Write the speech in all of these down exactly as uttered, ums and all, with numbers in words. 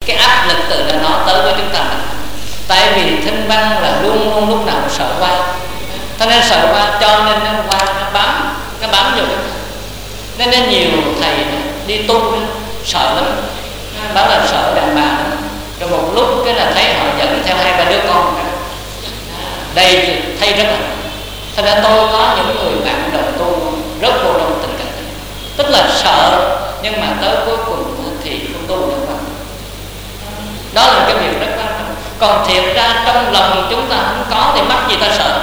cái áp lực từ đó nó tới với chúng ta. Tại vì thinh văn là luôn luôn lúc nào sợ qua, cho nên sợ qua cho nên nó qua nó bám nó bám vô. Nên nên nhiều thầy đi tu sợ lắm, bảo là sợ đàn bà lắm. Rồi một lúc cái là thấy họ dẫn theo hai ba đứa con đây thì thấy rất là. Thật ra tôi có những người bạn đồng tu rất vô trong tình cảnh, tức là sợ nhưng mà tới cuối cùng thì không tu được. Đó là cái việc rất quan trọng. Còn thiệt ra trong lòng chúng ta không có thì mắc gì ta sợ.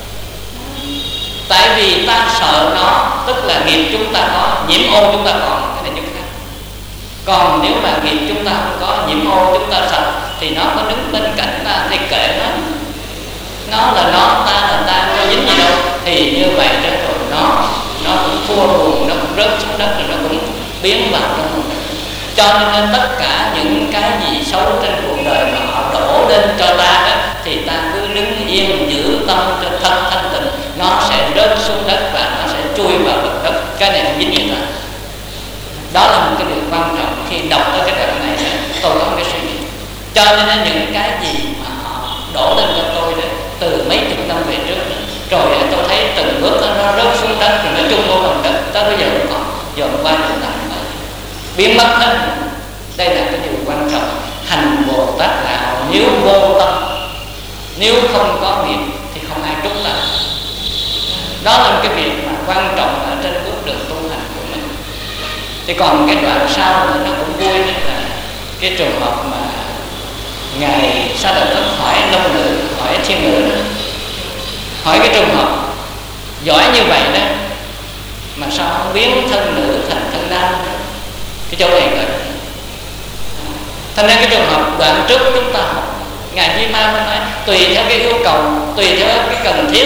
Tại vì ta sợ nó, tức là nghiệp chúng ta có, nhiễm ô chúng ta còn, cái này chuyện khác. Còn nếu mà nghiệp chúng ta không có, nhiễm ô chúng ta sợ, thì nó có đứng bên cạnh ta thì kệ nó. Nó là nó, ta là ta, có dính gì đâu. Thì như vậy đó rồi nó nó cũng thua buồn, nó cũng rớt xuống đất rồi nó cũng biến vào trong cuộc đời. Cho nên tất cả những cái gì xấu trên cuộc đời mà họ đổ lên cho ta đó, thì ta cứ đứng yên giữ tâm cho thật thanh tịnh, nó sẽ rớt xuống đất và nó sẽ chui vào lòng đất. Cái này không dính gì ta. Đó là một cái điều quan trọng khi đọc tới cái đoạn này. Tôi có một cái suy nghĩ, cho nên những cái gì mà họ đổ lên cho tôi đó từ mấy chục năm về trước đó, rồi tôi thấy từng bước nó rớt xuống đất rồi nó chung vô lòng đất, tới bây giờ vẫn còn dồn qua dồn lại biến mất hết. Đây là cái điều quan trọng. Hành Bồ Tát Đạo nếu vô tâm, nếu không có nghiệp thì không ai trút ta. Đó là một cái việc mà quan trọng ở trên bước đường tu hành của mình. Thì còn cái đoạn sau nữa nó cũng vui, đó là cái trường hợp mà ngài Sa Đà Tát hỏi long nữ, hỏi thiên nữ đó, hỏi cái trường hợp giỏi như vậy đó mà sao không biến thân nữ thành thân nam. Cái chỗ này rồi. Thành ra cái trường hợp đoạn trước chúng ta học, ngài Di Ma mới nói tùy theo cái yêu cầu, tùy theo cái cần thiết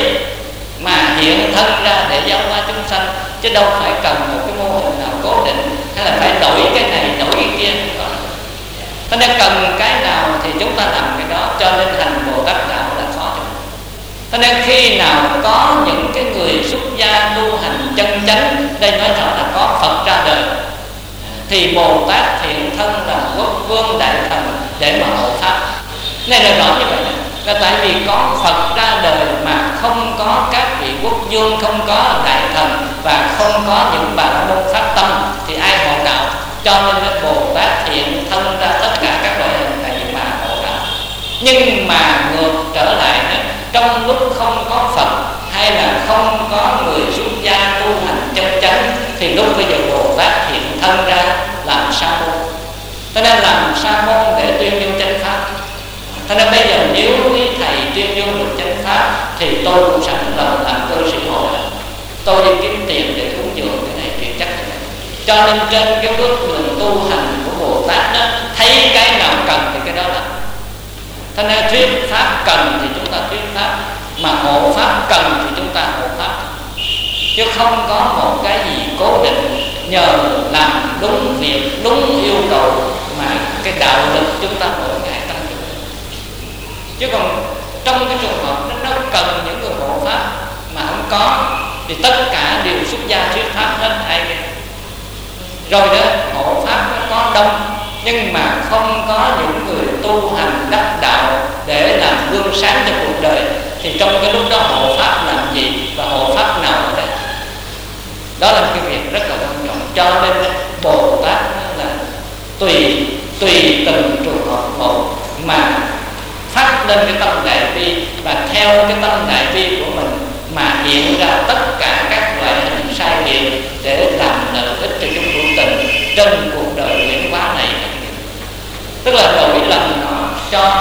mà hiện thân ra để giáo hóa chúng sanh, chứ đâu phải cần một cái mô hình nào cố định hay là phải đổi cái này đổi cái kia. Thành ra cần cái nào thì chúng ta làm cái đó, cho nên hành Bồ Tát Đạo là khó cho. Thành ra khi nào có những cái người xuất gia tu hành chân chánh, đây nói rõ là có Phật ra đời, thì Bồ Tát hiện thân là quốc vương đại thần để mà hộ pháp. Này là rõ như vậy này. Là tại vì có Phật ra đời mà không có các vị quốc vương, không có đại thần và không có những bà la môn phát tâm thì ai hộ đạo. Cho nên Bồ Tát hiện thân ra tất cả các loại hình tại mà hộ đạo. Nhưng mà ngược trở lại nữa, trong lúc không có Phật hay là không có người xuất gia tu hành chân chánh thì lúc bây giờ Bồ Tát hiện thân ra làm sa môn. Cho nên làm sa môn để tuyên dương chánh pháp. Cho nên bây giờ nếu quý thầy tuyên dương được chánh pháp thì tôi cũng sẵn lòng làm cư sĩ hội. Tôi đi kiếm tiền để cúng dường cái này chuyện chắc này. Cho nên trên cái bước đường tu hành của Bồ Tát đó, thấy cái nào cần thì cái đó là. Cho nên thuyết pháp cần thì chúng ta thuyết pháp, mà hộ pháp cần thì chúng ta hộ pháp, chứ không có một cái gì cố định. Nhờ làm đúng việc, đúng yêu cầu mà cái đạo lực chúng ta mỗi ngày tăng trưởng. Chứ còn trong cái trường hợp nó, nó cần những người hộ pháp mà không có thì tất cả đều xuất gia thuyết pháp hết ai kia. Rồi đó hộ pháp nó có đông nhưng mà không có những người tu hành đắc đạo để làm gương sáng cho cuộc đời, thì trong cái lúc đó hộ pháp làm gì và hộ pháp nào ở đây? Đó là một cái việc rất là quan trọng. Cho nên Bồ Tát là tùy tùy từng trường hợp một mà phát lên cái tâm đại bi, và theo cái tâm đại bi của mình mà hiện ra tất cả các loại hình sai biệt để làm lợi ích cho chúng hữu tình trên cuộc đời chuyển hóa này. Tức là đổi lần nó cho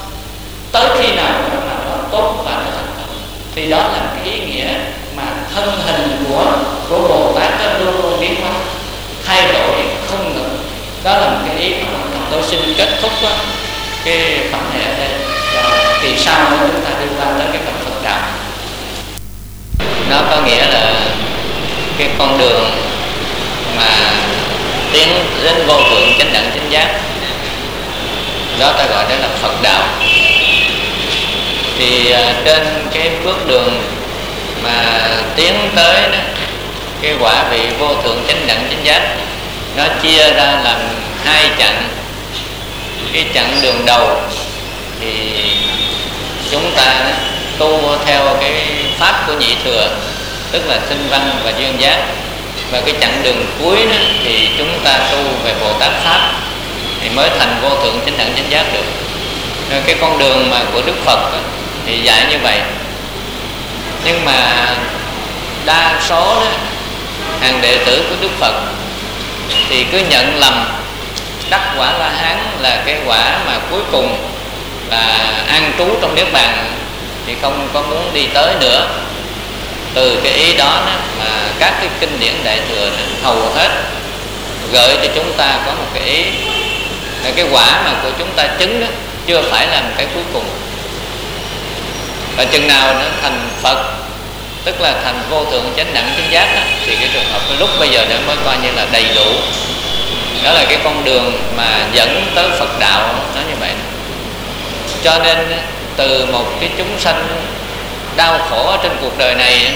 tới khi nào nó nào nó tốt và nó thành công, thì đó là cái ý nghĩa mà thân hình của của Bồ Tát nó luôn luôn biến hóa, thay đổi không ngừng. Đó là một cái ý mà tôi xin kết thúc đó, cái phẩm này ở đây, và kỳ sau đó chúng ta đi qua tới cái phẩm Phật đạo. Nó có nghĩa là cái con đường mà tiến đến vô thượng chánh đẳng chánh giác, đó ta gọi đó là Phật đạo. Thì uh, trên cái bước đường mà tiến tới đó, cái quả vị vô thượng chánh đẳng chánh giác nó chia ra làm hai chặng. cái chặng đường đầu thì chúng ta tu theo cái pháp của nhị thừa, tức là tinh văn và duyên giác. Và cái chặng đường cuối đó, thì chúng ta tu về Bồ Tát pháp thì mới thành vô thượng chánh đẳng chánh giác được. Rồi cái con đường mà của Đức Phật đó, thì dạy như vậy. Nhưng mà đa số đó, hàng đệ tử của Đức Phật thì cứ nhận lầm đắc quả La Hán là cái quả mà cuối cùng là an trú trong niết bàn, thì không có muốn đi tới nữa. Từ cái ý đó, đó mà các cái kinh điển Đại Thừa đó, hầu hết gợi cho chúng ta có một cái ý là cái quả mà của chúng ta chứng đó chưa phải là một cái cuối cùng. Và chừng nào nó thành Phật, tức là thành vô thượng chánh đẳng chánh giác đó, thì cái trường hợp lúc bây giờ nó mới coi như là đầy đủ. Đó là cái con đường mà dẫn tới Phật đạo, nó như vậy. Cho nên từ một cái chúng sanh đau khổ ở trên cuộc đời này,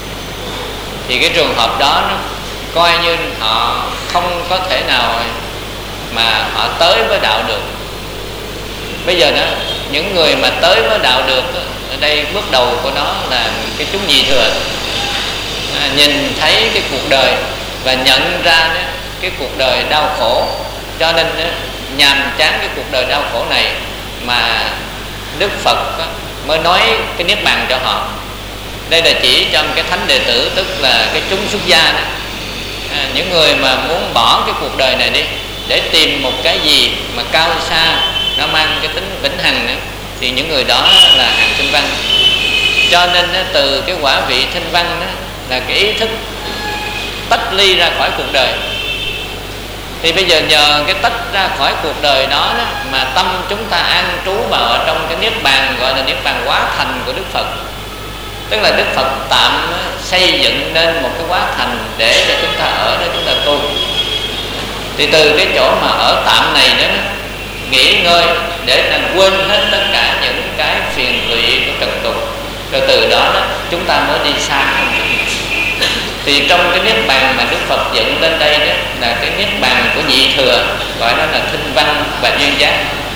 thì cái trường hợp đó nó coi như họ không có thể nào mà họ tới với đạo được. Bây giờ đó, những người mà tới với đạo được, ở đây bước đầu của nó là cái chúng nhị thừa, à, nhìn thấy cái cuộc đời và nhận ra đó, cái cuộc đời đau khổ, cho nên đó, nhàm chán cái cuộc đời đau khổ này mà Đức Phật đó, mới nói cái niết bàn cho họ. Đây là chỉ cho cái thánh đệ tử, tức là cái chúng xuất gia đó, à, những người mà muốn bỏ cái cuộc đời này đi để tìm một cái gì mà cao xa, nó mang cái tính vĩnh hằng nữa, thì những người đó là hàng tinh văn. Cho nên từ cái quả vị tinh văn đó là cái ý thức tách ly ra khỏi cuộc đời. Thì bây giờ nhờ cái tách ra khỏi cuộc đời đó, đó mà tâm chúng ta an trú vào ở trong cái niết bàn, gọi là niết bàn quá thành của Đức Phật. Tức là Đức Phật tạm xây dựng nên một cái quá thành để cho chúng ta ở đó, chúng ta tu. Thì từ cái chỗ mà ở tạm này đó, nghỉ ngơi để ta quên hết tất cả những cái phiền lụy của trần tục, rồi từ đó, đó chúng ta mới đi xa. Thì trong cái niết bàn mà Đức Phật dựng lên đây đó là cái niết bàn của nhị thừa, gọi nó là tinh văn và duyên giác.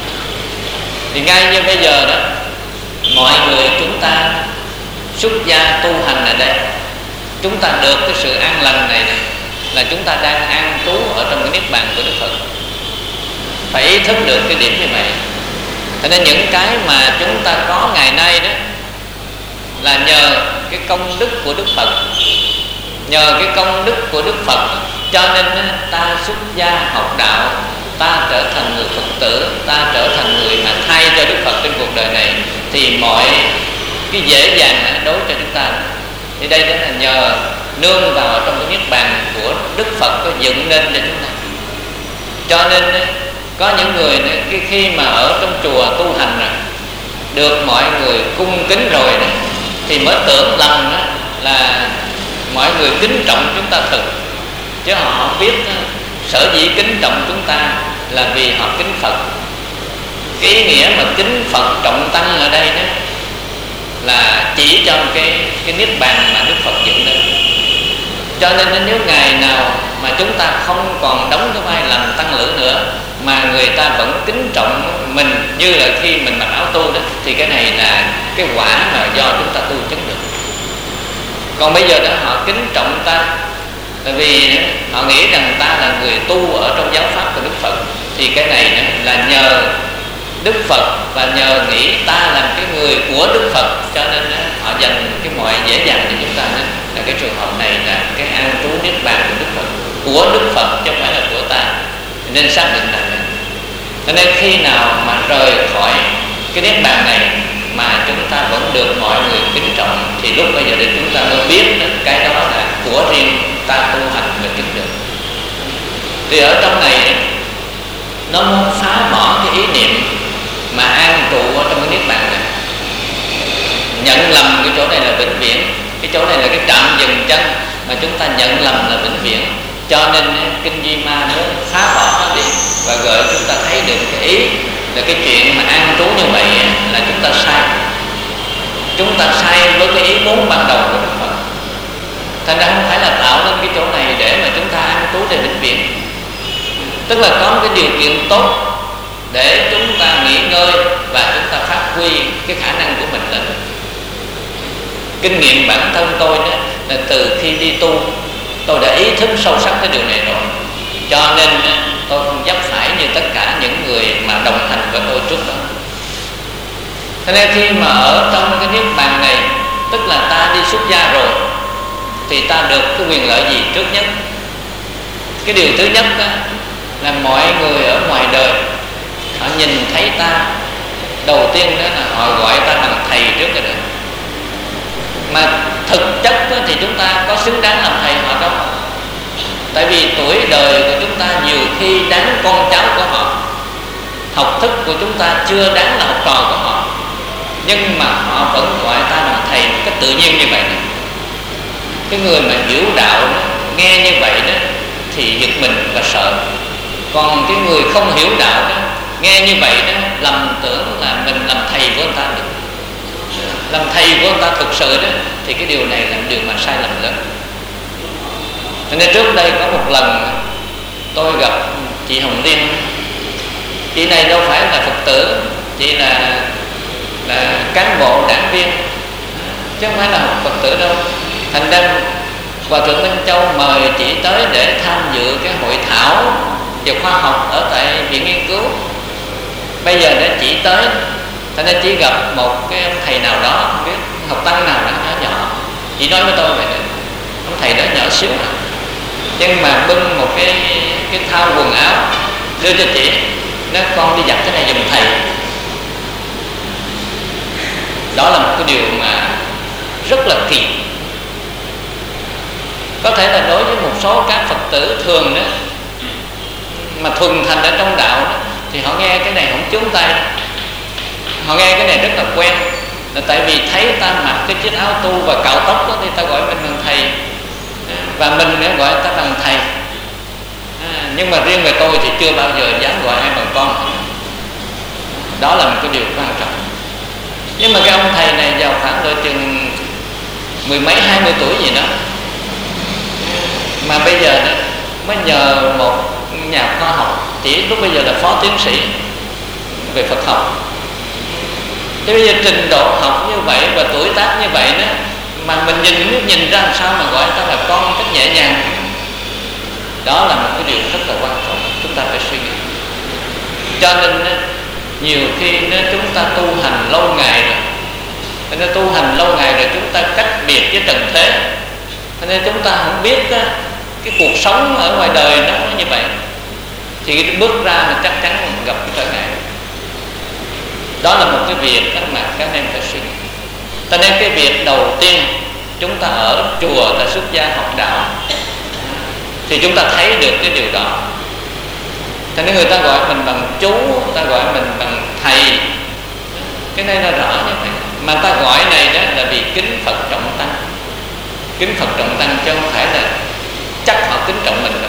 Thì ngay như bây giờ đó, mọi người chúng ta xuất gia tu hành ở đây, chúng ta được cái sự an lành này, này là chúng ta đang an trú ở trong cái niết bàn của Đức Phật. Phải ý thức được cái điểm như vậy. Cho nên những cái mà chúng ta có ngày nay đó là nhờ cái công đức của Đức Phật. Nhờ cái công đức của Đức Phật cho nên ta xuất gia học đạo, ta trở thành người Phật tử, ta trở thành người mà thay cho Đức Phật trên cuộc đời này. Thì mọi cái dễ dàng đối cho chúng ta. Thì đây đó là nhờ nương vào trong cái niết bàn của Đức Phật có dựng nên cho chúng ta. Cho nên có những người khi mà ở trong chùa tu hành rồi, được mọi người cung kính rồi đó, thì mới tưởng lầm đó là mọi người kính trọng chúng ta thực. Chứ họ không biết đó, sở dĩ kính trọng chúng ta là vì họ kính Phật. Cái ý nghĩa mà kính Phật trọng tăng ở đây đó là chỉ trong cái, cái niết bàn mà Đức Phật dựng lên. Cho nên nếu ngày nào mà chúng ta không còn đóng cái vai làm tăng lữ nữa, mà người ta vẫn kính trọng mình như là khi mình mặc áo tu đó, thì cái này là cái quả mà do chúng ta tu chứng được. Còn bây giờ đó họ kính trọng ta tại vì họ nghĩ rằng ta là người tu ở trong giáo pháp của Đức Phật, thì cái này là nhờ Đức Phật và nhờ nghĩ ta làm cái người của Đức Phật, cho nên họ dành cái mọi dễ dàng cho chúng ta. Là cái trường hợp này là cái an trú niết bàn của Đức Phật, của Đức Phật chứ không phải là của ta, nên xác định là vậy. Cho nên khi nào mà rời khỏi cái niết bàn này mà chúng ta vẫn được mọi người kính trọng, thì lúc bây giờ để chúng ta mới biết cái đó là của riêng ta tu hành và chứng được. Thì ở trong này nó muốn phá bỏ cái ý niệm mà an trụ ở trong cái niết bàn này, nhận lầm cái chỗ này là vĩnh viễn, cái chỗ này là cái trạm dừng chân mà chúng ta nhận lầm là vĩnh viễn. Cho nên kinh Di Ma nó phá bỏ nó đi và gợi chúng ta thấy được cái ý là cái chuyện mà an trú như vậy là chúng ta sai. Chúng ta sai với cái ý muốn ban đầu của Đức Phật. Thành ra không phải là tạo nên cái chỗ này để mà chúng ta an trú để vĩnh viễn, tức là có một cái điều kiện tốt để nghỉ ngơi và chúng ta phát huy cái khả năng của mình lên. Kinh nghiệm bản thân tôi đó là từ khi đi tu tôi đã ý thức sâu sắc cái điều này rồi, cho nên tôi không dấp phải như tất cả những người mà đồng hành với tôi trước đó. Thế nên khi mà ở trong cái niết bàn này, tức là ta đi xuất gia rồi, thì ta được cái quyền lợi gì trước nhất? Cái điều thứ nhất đó, là mọi người ở ngoài đời họ nhìn thấy ta, đầu tiên đó là họ gọi ta bằng thầy trước rồi đó. Mà thực chất đó, thì chúng ta có xứng đáng làm thầy họ đâu. Tại vì tuổi đời của chúng ta nhiều khi đáng con cháu của họ, học thức của chúng ta chưa đáng là học trò của họ, nhưng mà họ vẫn gọi ta bằng thầy một cách tự nhiên như vậy đó. Cái người mà hiểu đạo đó, nghe như vậy đó thì giật mình và sợ. Còn cái người không hiểu đạo đó, nghe như vậy đó lầm tưởng là mình làm thầy của anh ta được, làm thầy của anh ta thực sự đó, thì cái điều này là điều mà sai lầm lớn. Cho nên trước đây có một lần tôi gặp chị Hồng Liên. Chị này đâu phải là Phật tử, chị là là cán bộ đảng viên chứ không phải là Phật tử đâu. Thành ra Hòa thượng Minh Châu mời chị tới để tham dự cái hội thảo về khoa học ở tại viện nghiên cứu. Bây giờ để chị tới, thành ra chị gặp một cái ông thầy nào đó, không biết học tăng nào đó nhỏ nhỏ. Chị nói với tôi vậy đó, ông thầy đó nhỏ xíu à, nhưng mà bưng một cái cái thao quần áo đưa cho chị, nói con đi giặt cái này giùm thầy. Đó là một cái điều mà rất là kỳ. Có thể là đối với một số các Phật tử thường đó, mà thuần thành ở trong đạo đó, thì họ nghe cái này không chướng tay, họ nghe cái này rất là quen, là tại vì thấy ta mặc cái chiếc áo tu và cạo tóc đó, thì ta gọi mình bằng thầy, và mình nữa gọi ta bằng thầy. À, nhưng mà riêng về tôi thì chưa bao giờ dám gọi ai bằng con. Đó là một cái điều quan trọng. Nhưng mà cái ông thầy này vào khoảng độ chừng mười mấy hai mươi tuổi gì đó, mà bây giờ đó mới nhờ một nhà khoa học, chỉ lúc bây giờ là phó tiến sĩ về Phật học. Thế bây giờ trình độ học như vậy và tuổi tác như vậy đó, mà mình nhìn nhìn ra làm sao mà gọi ta là con cách nhẹ nhàng. Đó là một cái điều rất là quan trọng, chúng ta phải suy nghĩ. Cho nên nhiều khi chúng ta tu hành lâu ngày rồi, nên tu hành lâu ngày rồi chúng ta cách biệt với trần thế, nên chúng ta không biết cái cuộc sống ở ngoài đời nó như vậy, thì bước ra là chắc chắn mình gặp trở ngại. Đó là một cái việc đó mà các em phải suy nghĩ. Cho nên cái việc đầu tiên chúng ta ở chùa là xuất gia học đạo, thì chúng ta thấy được cái điều đó. Cho nên người ta gọi mình bằng chú, người ta gọi mình bằng thầy, cái này là rõ như vậy. Mà ta gọi này đó là vì kính Phật trọng tăng, kính Phật trọng tăng chứ không phải là chắc họ kính trọng mình đâu.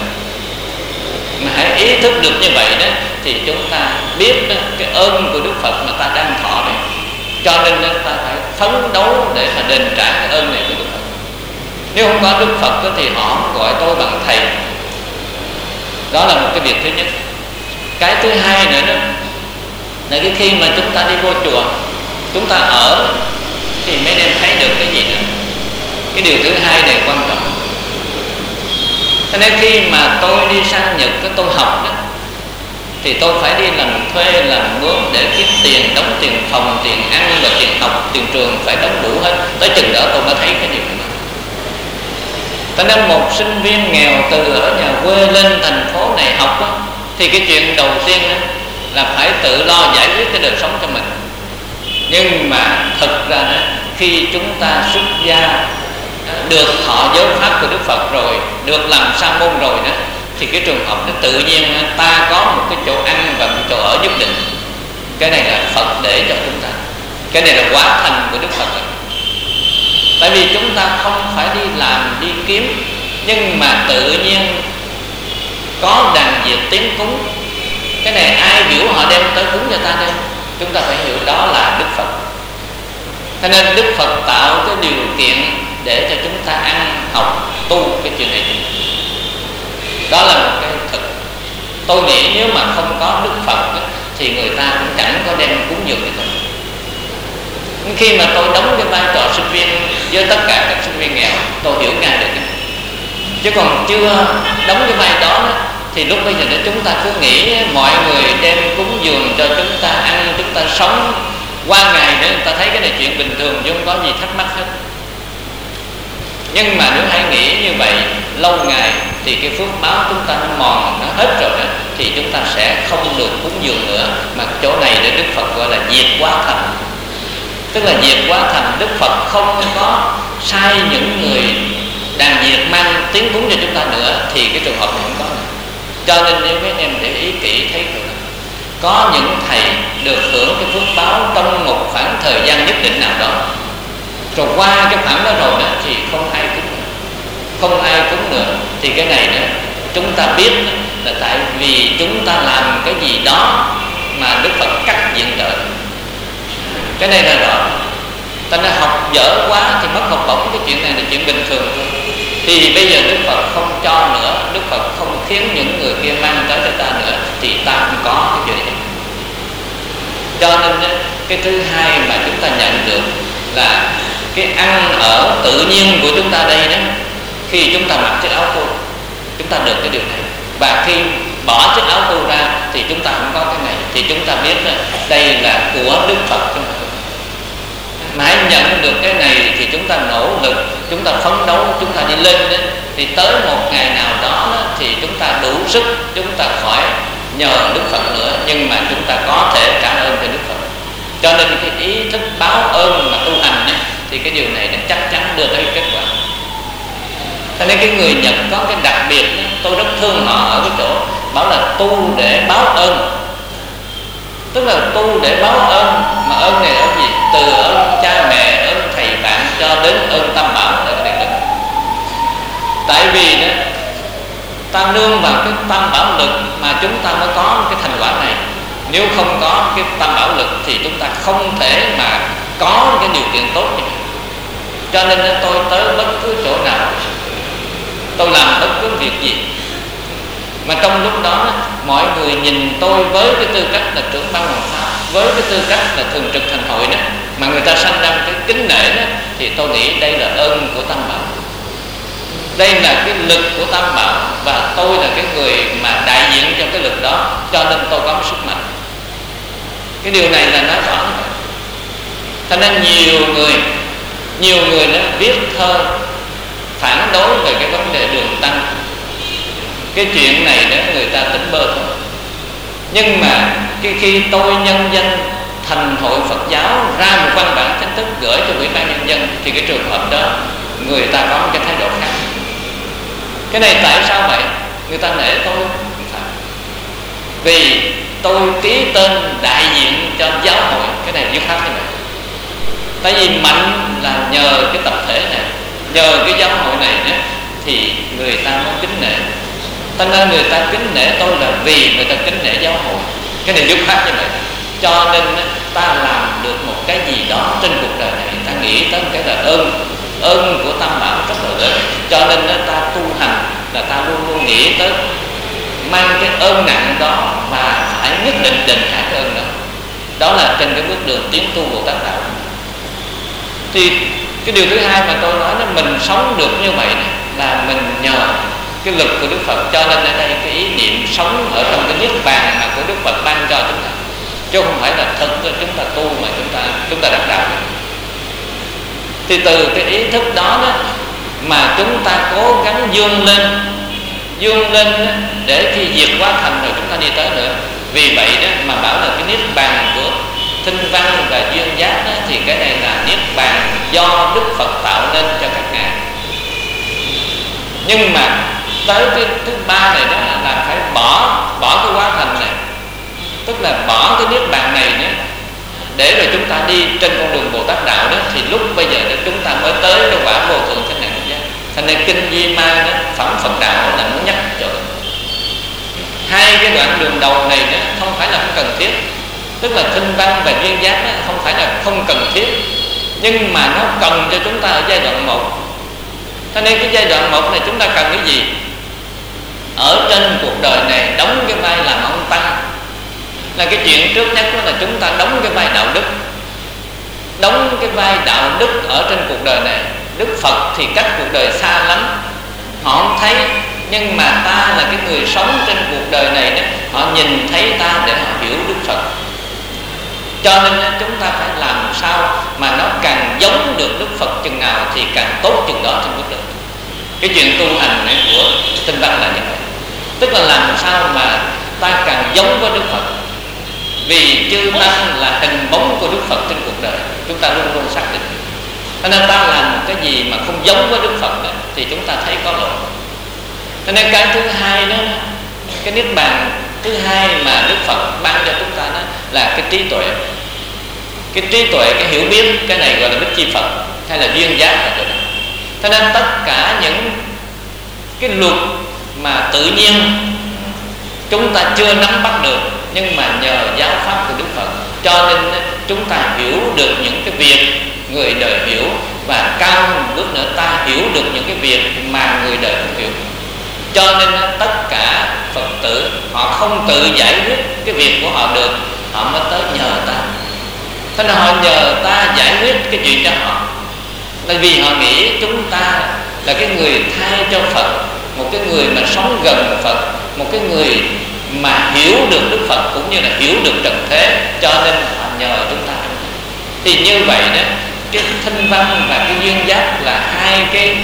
Mà hãy ý thức được như vậy đó, thì chúng ta biết đó, cái ơn của Đức Phật mà ta đang thọ này. Cho nên đó, ta phải phấn đấu để mà đền trả cái ơn này của Đức Phật. Nếu không có Đức Phật đó, thì họ không gọi tôi bằng thầy. Đó là một cái việc thứ nhất. Cái thứ hai nữa đó là cái khi mà chúng ta đi vô chùa, chúng ta ở thì mấy em thấy được cái gì nữa. Cái điều thứ hai này quan trọng. Cho nên khi mà tôi đi sang Nhật, cái tôi học đó, thì tôi phải đi làm thuê, làm mướn để kiếm tiền, đóng tiền phòng, tiền ăn và tiền học, tiền trường phải đóng đủ hết. Tới chừng đó tôi mới thấy cái điều này. Cho nên một sinh viên nghèo từ ở nhà quê lên thành phố này học đó, thì cái chuyện đầu tiên đó là phải tự lo giải quyết cái đời sống cho mình. Nhưng mà thực ra đó, khi chúng ta xuất gia, được thọ giới pháp của Đức Phật rồi, được làm sa môn rồi đó, thì cái trường hợp nó tự nhiên ta có một cái chỗ ăn và một chỗ ở nhất định. Cái này là Phật để cho chúng ta, cái này là quả thành của Đức Phật. Tại vì chúng ta không phải đi làm, đi kiếm, nhưng mà tự nhiên có đàn diệt tiếng cúng. Cái này ai biểu họ đem tới cúng cho ta đây? Chúng ta phải hiểu đó là Đức Phật. Cho nên Đức Phật tạo cái điều kiện để cho chúng ta ăn, học, tu cái chuyện này. Đó là một cái thực. Tôi nghĩ nếu mà không có Đức Phật thì người ta cũng chẳng có đem cúng dường cho tôi. Khi mà tôi đóng cái vai trò sinh viên với tất cả các sinh viên nghèo, tôi hiểu ngay được cái này. Chứ còn chưa đóng cái vai đó thì lúc bây giờ đó chúng ta cứ nghĩ mọi người đem cúng dường cho chúng ta ăn, chúng ta sống qua ngày nữa, người ta thấy cái này chuyện bình thường chứ không có gì thắc mắc hết. Nhưng mà nếu hãy nghĩ như vậy lâu ngày thì cái phước báo chúng ta nó mòn, nó hết rồi đó, thì chúng ta sẽ không được cúng dường nữa. Mà chỗ này để Đức Phật gọi là diệt hóa thành. Tức là diệt hóa thành, Đức Phật không có sai những người đàn diệt mang tiếng cúng cho chúng ta nữa, thì cái trường hợp này không có nữa. Cho nên nếu mấy em để ý kỹ thấy được, có những thầy được hưởng cái phước báo trong một khoảng thời gian nhất định nào đó, rồi qua cái khoảng đó rồi đó thì không ai cúng nữa, không ai cúng nữa. Thì cái này đó chúng ta biết là tại vì chúng ta làm cái gì đó mà Đức Phật cắt diện trợ. Cái này là rõ. Ta nói học dở quá thì mất học bổng, cái chuyện này là chuyện bình thường thôi. Thì bây giờ Đức Phật không cho nữa, Đức Phật không khiến những người kia mang tới cho ta nữa, thì ta không có cái chuyện này. Cho nên cái thứ hai mà chúng ta nhận được là cái ăn ở tự nhiên của chúng ta đây đó, khi chúng ta mặc chiếc áo tu chúng ta được cái điều này, và khi bỏ chiếc áo tu ra thì chúng ta không có cái này. Thì chúng ta biết đó, đây là của Đức Phật. Mà hãy nhận được cái này thì chúng ta nỗ lực, chúng ta phấn đấu, chúng ta đi lên đó, thì tới một ngày nào đó, đó thì chúng ta đủ sức, chúng ta khỏi nhờ Đức Phật nữa, nhưng mà chúng ta có thể trả ơn cho Đức Phật. Cho nên cái ý thức báo ơn mà tu hành ấy, thì cái điều này nó chắc chắn đưa tới kết quả. Cho nên cái người Nhật có cái đặc biệt ấy, tôi rất thương họ ở cái chỗ bảo là tu để báo ơn. Tức là tu để báo ơn, mà ơn này ơn gì? Từ ơn cha mẹ, ơn thầy bạn cho đến ơn Tam Bảo là cái này lực. Tại vì đó, ta nương vào cái Tam Bảo lực mà chúng ta mới có cái thành quả này. Nếu không có cái Tam Bảo lực thì chúng ta không thể mà có cái điều kiện tốt như vậy. Cho nên tôi tới bất cứ chỗ nào, tôi làm bất cứ việc gì, mà trong lúc đó mọi người nhìn tôi với cái tư cách là trưởng ban hoàng pháp, với cái tư cách là thường trực thành hội đó, mà người ta sanh ra cái kính nể đó, thì tôi nghĩ đây là ơn của Tam Bảo, đây là cái lực của Tam Bảo, và tôi là cái người mà đại diện cho cái lực đó, cho nên tôi có sức mạnh. Cái điều này là nói rõ như vậy. Cho nên nhiều người nhiều người đó viết thơ phản đối về cái vấn đề đường tăng. Cái chuyện này đó người ta tính bơ thôi. Nhưng mà khi, khi tôi nhân danh thành hội Phật giáo ra một văn bản chính thức gửi cho Ủy ban Nhân dân, thì cái trường hợp đó người ta có một cái thái độ khác. Cái này tại sao vậy? Người ta nể tôi vì tôi ký tên đại diện cho giáo hội. Cái này dứt khoát như vậy. Tại vì mạnh là nhờ cái tập thể này, nhờ cái giáo hội này đó, thì người ta mới kính nể. Cho nên người ta kính nể tôi là vì người ta kính nể giáo hội. Cái này dứt khoát như vậy. Cho nên ta làm được một cái gì đó trên cuộc đời này, ta nghĩ tới cái là ơn ơn của Tam Bảo rất là lớn. Cho nên ta tu hành là ta luôn luôn nghĩ tới mang cái ơn nặng đó và phải nhất định đền trả cái ơn đó. Đó là trên cái bước đường tiến tu Bồ Tát đạo. Thì cái điều thứ hai mà tôi nói là mình sống được như vậy này, là mình nhờ cái lực của Đức Phật. Cho nên ở đây cái ý niệm sống ở trong cái niết bàn mà của Đức Phật ban cho chúng ta, chứ không phải là thật cho chúng ta tu mà chúng ta chúng ta đắc đạo. Thì từ cái ý thức đó, đó mà chúng ta cố gắng vươn lên, vươn lên đó, để khi diệt hóa thành rồi chúng ta đi tới nữa. Vì vậy đó mà bảo là cái niết bàn của Tinh Văn và Duyên Giác đó, thì cái này là niết bàn do Đức Phật tạo nên cho các ngài. Nhưng mà tới cái thứ ba này đó là phải bỏ bỏ cái hóa thành này, tức là bỏ cái niết bàn này nữa, để rồi chúng ta đi trên con đường Bồ Tát đạo đó, thì lúc bây giờ đó chúng ta mới tới cái quả vô thượng chánh đẳng giác. Thành nên kinh Di Ma đó, phẩm Phật đạo là nó nhắc chỗ hai cái đoạn đường đầu này đó không phải là không cần thiết. Tức là Tinh Văn và Duyên Giác đó, không phải là không cần thiết, nhưng mà nó cần cho chúng ta ở giai đoạn một. Cho nên cái giai đoạn một này chúng ta cần cái gì? Ở trên cuộc đời này đóng cái vai làm ông Tăng, là cái chuyện trước nhất đó là chúng ta đóng cái vai đạo đức, đóng cái vai đạo đức ở trên cuộc đời này. Đức Phật thì cách cuộc đời xa lắm, họ không thấy, nhưng mà ta là cái người sống trên cuộc đời này đó, họ nhìn thấy ta để họ hiểu Đức Phật. Cho nên chúng ta phải làm sao mà nó càng giống được Đức Phật chừng nào thì càng tốt chừng đó trên cuộc đời. Cái chuyện tu hành này của Tinh Văn là như vậy, tức là làm sao mà ta càng giống với Đức Phật. Vì chư Tăng là hình bóng của Đức Phật trên cuộc đời, chúng ta luôn luôn xác định. Cho nên ta làm một cái gì mà không giống với Đức Phật này, thì chúng ta thấy có lỗi. Cho nên cái thứ hai đó, cái niết bàn thứ hai mà Đức Phật ban cho chúng ta đó là cái trí tuệ. Cái trí tuệ, cái hiểu biết, cái này gọi là Bích Chi Phật hay là duyên giác là chỗ đó. Cho nên tất cả những cái luật mà tự nhiên chúng ta chưa nắm bắt được, nhưng mà nhờ giáo pháp của Đức Phật, cho nên chúng ta hiểu được những cái việc người đời hiểu, và cao hơn một bước nữa ta hiểu được những cái việc mà người đời không hiểu. Cho nên tất cả Phật tử họ không tự giải quyết cái việc của họ được, họ mới tới nhờ ta. Thế nên họ nhờ ta giải quyết cái chuyện cho họ, bởi vì họ nghĩ chúng ta là cái người thay cho Phật, một cái người mà sống gần Phật, một cái người mà hiểu được Đức Phật cũng như là hiểu được trần thế, cho nên họ nhờ chúng ta. Thì như vậy đó, cái Thinh Văn và cái duyên giác là hai cái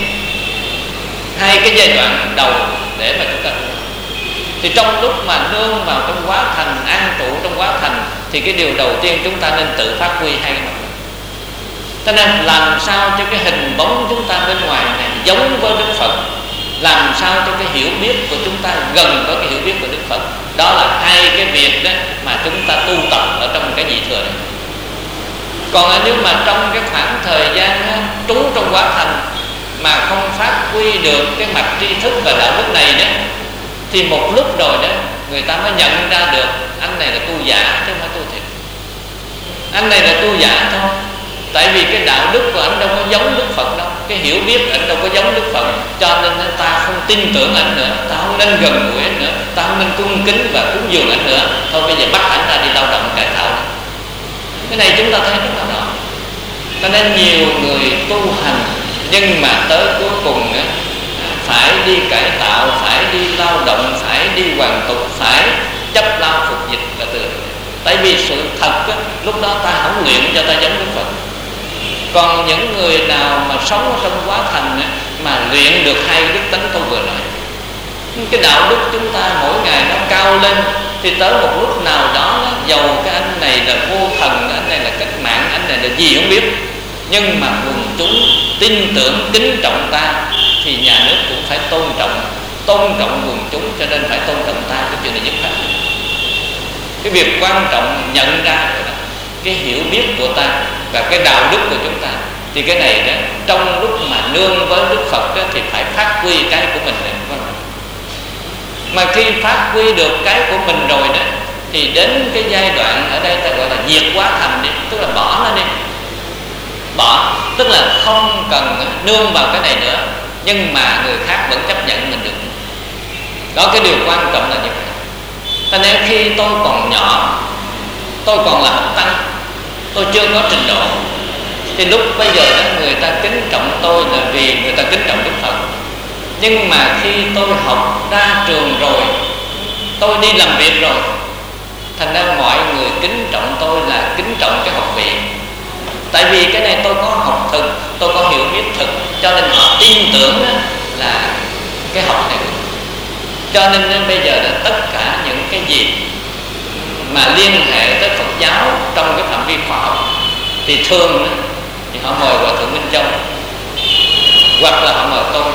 hai cái giai đoạn đầu để mà chúng ta. Thì trong lúc mà nương vào trong quá thành, an trụ trong quá thành, thì cái điều đầu tiên chúng ta nên tự phát huy hai cái mặt. Cho nên làm sao cho cái hình bóng chúng ta bên ngoài này giống với Đức Phật, làm sao cho cái hiểu biết của chúng ta gần với cái hiểu biết của Đức Phật. Đó là hai cái việc đó mà chúng ta tu tập ở trong cái nhị thừa này. Còn nếu mà trong cái khoảng thời gian đó, trú trong quá thành mà không phát huy được cái mặt tri thức và đạo đức này đó, thì một lúc rồi đó người ta mới nhận ra được anh này là tu giả chứ không phải tu thiệt. Anh này là tu giả thôi. Tại vì cái đạo đức của anh đâu có giống Đức Phật đâu, cái hiểu biết anh đâu có giống Đức Phật, cho nên ta không tin tưởng anh nữa, ta không nên gần gũi anh nữa, ta không nên cung kính và cúng dường anh nữa. Thôi bây giờ bắt anh ra đi lao động cải tạo. Cái này chúng ta thấy rất là rõ. Cho nên nhiều người tu hành nhưng mà tới cuối cùng phải đi cải tạo, phải đi lao động, phải đi hoàn tục, phải chấp lao phục dịch là từ. Tại vì sự thật á, lúc đó ta không luyện cho ta giống Đức Phật. Còn những người nào mà sống ở trong quá thành á, mà luyện được hai đức tánh tôi vừa nói, cái đạo đức chúng ta mỗi ngày nó cao lên, thì tới một lúc nào đó dầu cái anh này là vô thần, anh này là cách mạng, anh này là gì không biết, nhưng mà quần chúng tin tưởng kính trọng ta, thì nhà nước cũng phải tôn trọng tôn trọng quần chúng, cho nên phải tôn trọng ta. Cái chuyện này nhất phải. Cái việc quan trọng nhận ra cái hiểu biết của ta và cái đạo đức của chúng ta, thì cái này đó trong lúc mà nương với Đức Phật đó, thì phải phát huy cái của mình này. Mà khi phát huy được cái của mình rồi đó, thì đến cái giai đoạn ở đây ta gọi là diệt quá thành đi, tức là bỏ nó đi. Bỏ tức là không cần nương vào cái này nữa, nhưng mà người khác vẫn chấp nhận mình được. Đó, cái điều quan trọng là như vậy. Cho nên khi tôi còn nhỏ, tôi còn là học tăng, tôi chưa có trình độ, thì lúc bây giờ đó người ta kính trọng tôi là vì người ta kính trọng Đức Phật. Nhưng mà khi tôi học ra trường rồi, tôi đi làm việc rồi, thành ra mọi người kính trọng tôi là kính trọng cái học vị. Tại vì cái này tôi có học thực, tôi có hiểu biết thực, cho nên họ tin tưởng là cái học này. Cho nên bây giờ là tất cả những cái gì mà liên hệ tới Phật giáo trong cái phạm vi khoa học, thì thường thì họ mời Hòa Thượng Minh Châu, hoặc là họ mời tôi.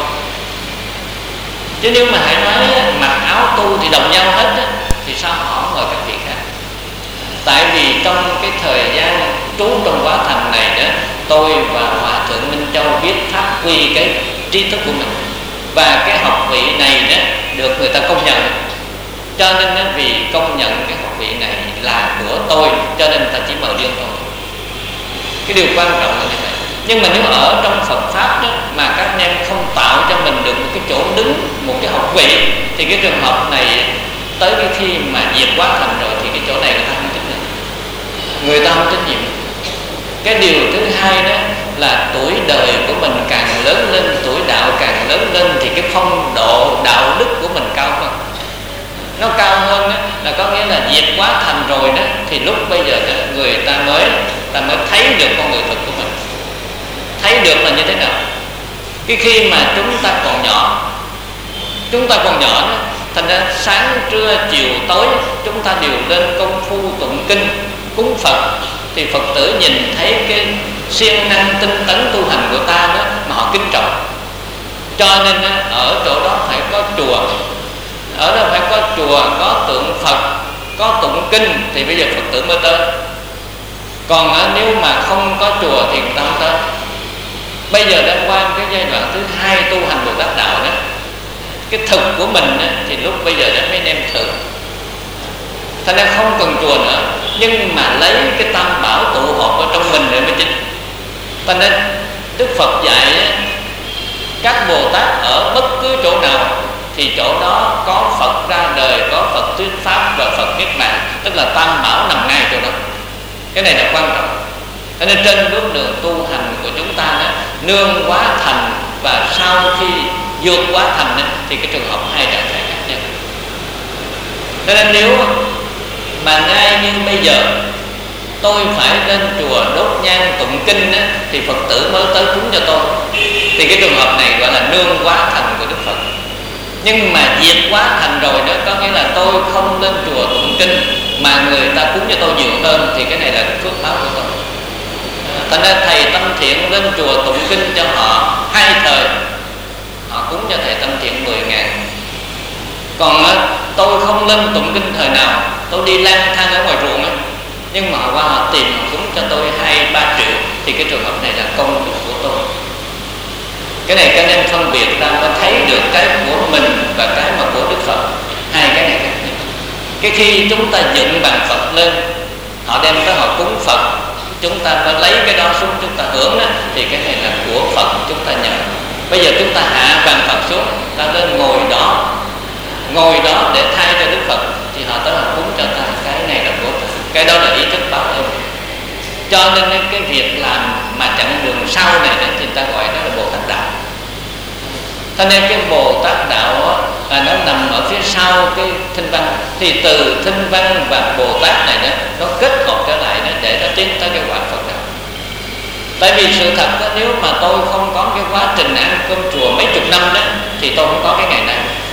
Chứ nếu mà hãy nói mặc áo tu thì đồng nhau hết, thì sao họ không mời các vị khác? Tại vì trong cái thời gian trú trong quá thành này đó, tôi và Hòa Thượng Minh Châu biết phát huy cái trí thức của mình, và cái học vị này đó được người ta công nhận. Cho nên đó, vì công nhận cái học vị này là của tôi, cho nên ta chỉ mời riêng tôi. Cái điều quan trọng là như vậy. Nhưng mà nếu ở trong Phật Pháp đó, mà các anh em không tạo cho mình được một cái chỗ đứng, một cái học vị, thì cái trường hợp này tới cái khi mà diệt quá thành rồi, thì cái chỗ này người ta không tín nhiệm, người ta không tín nhiệm. Cái điều thứ hai đó là tuổi đời của mình càng lớn lên, tuổi đạo càng lớn lên thì cái phong độ đạo đức của mình cao hơn. Nó cao hơn đó, là có nghĩa là diệt quá thành rồi đó, thì lúc bây giờ đó, người ta mới ta mới thấy được con người thực của mình. Thấy được là như thế nào? Cái khi mà chúng ta còn nhỏ, chúng ta còn nhỏ đó, thành ra sáng trưa chiều tối chúng ta đều lên công phu tụng kinh cúng Phật, thì Phật tử nhìn thấy cái siêng năng tinh tấn tu hành của ta đó mà họ kính trọng. Cho nên đó, ở chỗ đó phải có chùa, ở đó phải có chùa, có tượng Phật, có tụng kinh thì bây giờ Phật tử mới tới. Còn à, nếu mà không có chùa thì người ta không tới. Bây giờ đang qua cái giai đoạn thứ hai tu hành Bồ Tát đạo đó, cái thực của mình đó, thì lúc bây giờ đã mấy em thử. Thành ra không cần chùa nữa, nhưng mà lấy cái tam bảo tụ họp ở trong mình để mới chính. Thành ra Đức Phật dạy các Bồ Tát ở bất cứ chỗ nào thì chỗ đó có Phật ra đời, có Phật thuyết pháp và Phật niết bàn, tức là tam bảo nằm ngay chỗ đó. Cái này là quan trọng. Cho nên trên bước đường tu hành của chúng ta đó, nương quá thành và sau khi vượt quá thành đó, thì cái trường hợp hai trạng thái khác nhau. Cho nên nếu mà ngay như bây giờ tôi phải lên chùa đốt nhang tụng kinh đó, thì Phật tử mới tới cúng cho tôi, thì cái trường hợp này gọi là nương quá thành của Đức Phật. Nhưng mà diệt quá thành rồi đó, có nghĩa là tôi không lên chùa tụng kinh mà người ta cúng cho tôi nhiều hơn, thì cái này là phước báo của tôi. Thành ra thầy Tâm Thiện lên chùa tụng kinh cho họ hai thời, họ cúng cho thầy Tâm Thiện mười ngàn. Còn tôi không lên tụng kinh thời nào, tôi đi lang thang ở ngoài ruộng ấy, nhưng mà qua họ tìm họ cúng cho tôi hai ba triệu, thì cái trường hợp này là công đức của tôi. Cái này các em phân biệt ra mới thấy được cái của mình và cái mà của Đức Phật. Hai cái này khác nhau. Cái khi chúng ta dựng bàn Phật lên, họ đem tới họ cúng Phật, chúng ta mới lấy cái đó xuống chúng ta hưởng đó, thì cái này là của Phật chúng ta nhận. Bây giờ chúng ta hạ bàn Phật xuống, ta lên ngồi đó, ngồi đó để thay cho Đức Phật, thì họ tới họ cúng cho ta, cái này là của ta. Cái đó là ý thức báo ơn. Cho nên cái việc làm mà chặng đường sau này đó, thì ta gọi đó là Bồ Tát đạo. Cho nên cái Bồ Tát đạo đó, là nó nằm ở phía sau cái Thinh Văn. Thì từ Thinh Văn và Bồ Tát này đó, nó kết hợp trở lại đó, để nó tiến tới cái quả Phật đạo. Tại vì sự thật đó, nếu mà tôi không có cái quá trình ăn cơm chùa mấy chục năm đó, thì tôi không có cái ngày nay.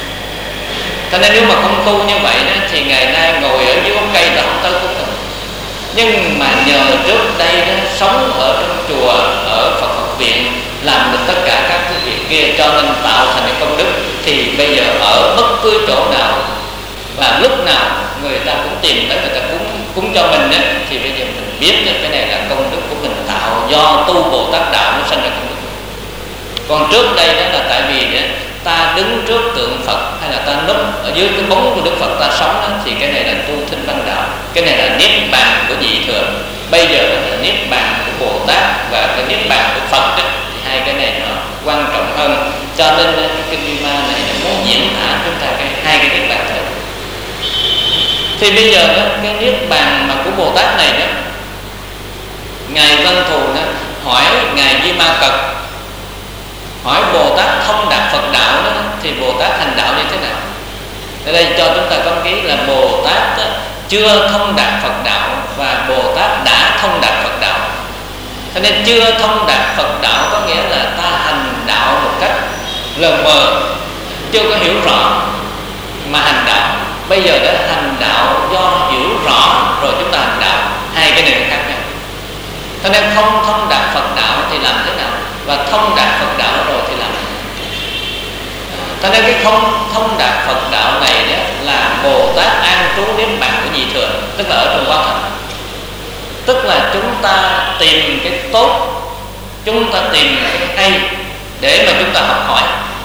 Cho nên nếu mà không tu như vậy đó, thì ngày nay ngồi ở dưới gốc cây là không tới cúng được. Nhưng mà nhờ trước đây đó, sống ở trong chùa, ở Phật học viện, làm được tất cả các cái việc kia, cho nên tạo thành cái công đức. Thì bây giờ ở bất cứ chỗ nào và lúc nào người ta cũng tìm tới người ta cúng cúng cho mình đó, thì bây giờ mình biết được cái này là công đức của mình tạo do tu Bồ Tát đạo nó sinh ra công đức. Còn trước đây đó là tại vì đó, ta đứng trước tượng Phật hay là ta núp ở dưới cái bóng của Đức Phật ta sống đó, thì cái này là tu Thinh Văn đạo. Cái này là niết bàn của nhị thừa. Bây giờ là niết bàn của Bồ Tát và cái niết bàn của Phật đó, thì hai cái này nó quan trọng hơn. Cho nên cái kinh Vima này nó muốn diễn tả chúng ta cái hai cái niết bàn thôi. Thì bây giờ đó, cái niết bàn mà của Bồ Tát này đó, ngài Văn Thù đó hỏi ngài Di Ma Cật, hỏi Bồ Tát thông đạt Phật đạo đó, thì Bồ Tát hành đạo như thế nào? Ở đây cho chúng ta có ký là Bồ Tát đó, chưa thông đạt Phật đạo và Bồ Tát đã thông đạt Phật đạo. Cho nên chưa thông đạt Phật đạo có nghĩa là ta hành đạo một cách lờ mờ, chưa có hiểu rõ mà hành đạo. Bây giờ đã hành đạo do hiểu rõ rồi chúng ta hành đạo, hai cái này là khác nhau. Cho nên không thông đạt Phật đạo thì làm thế nào, và thông đạt Phật đạo rồi thì làm thế nào. Cho nên cái không thông đạt Phật đạo này đó là Bồ Tát an trú niết bàn của nhị thừa, tức là ở trong quá thành. Tức là chúng ta tìm cái tốt, chúng ta tìm cái hay để mà chúng ta học hỏi,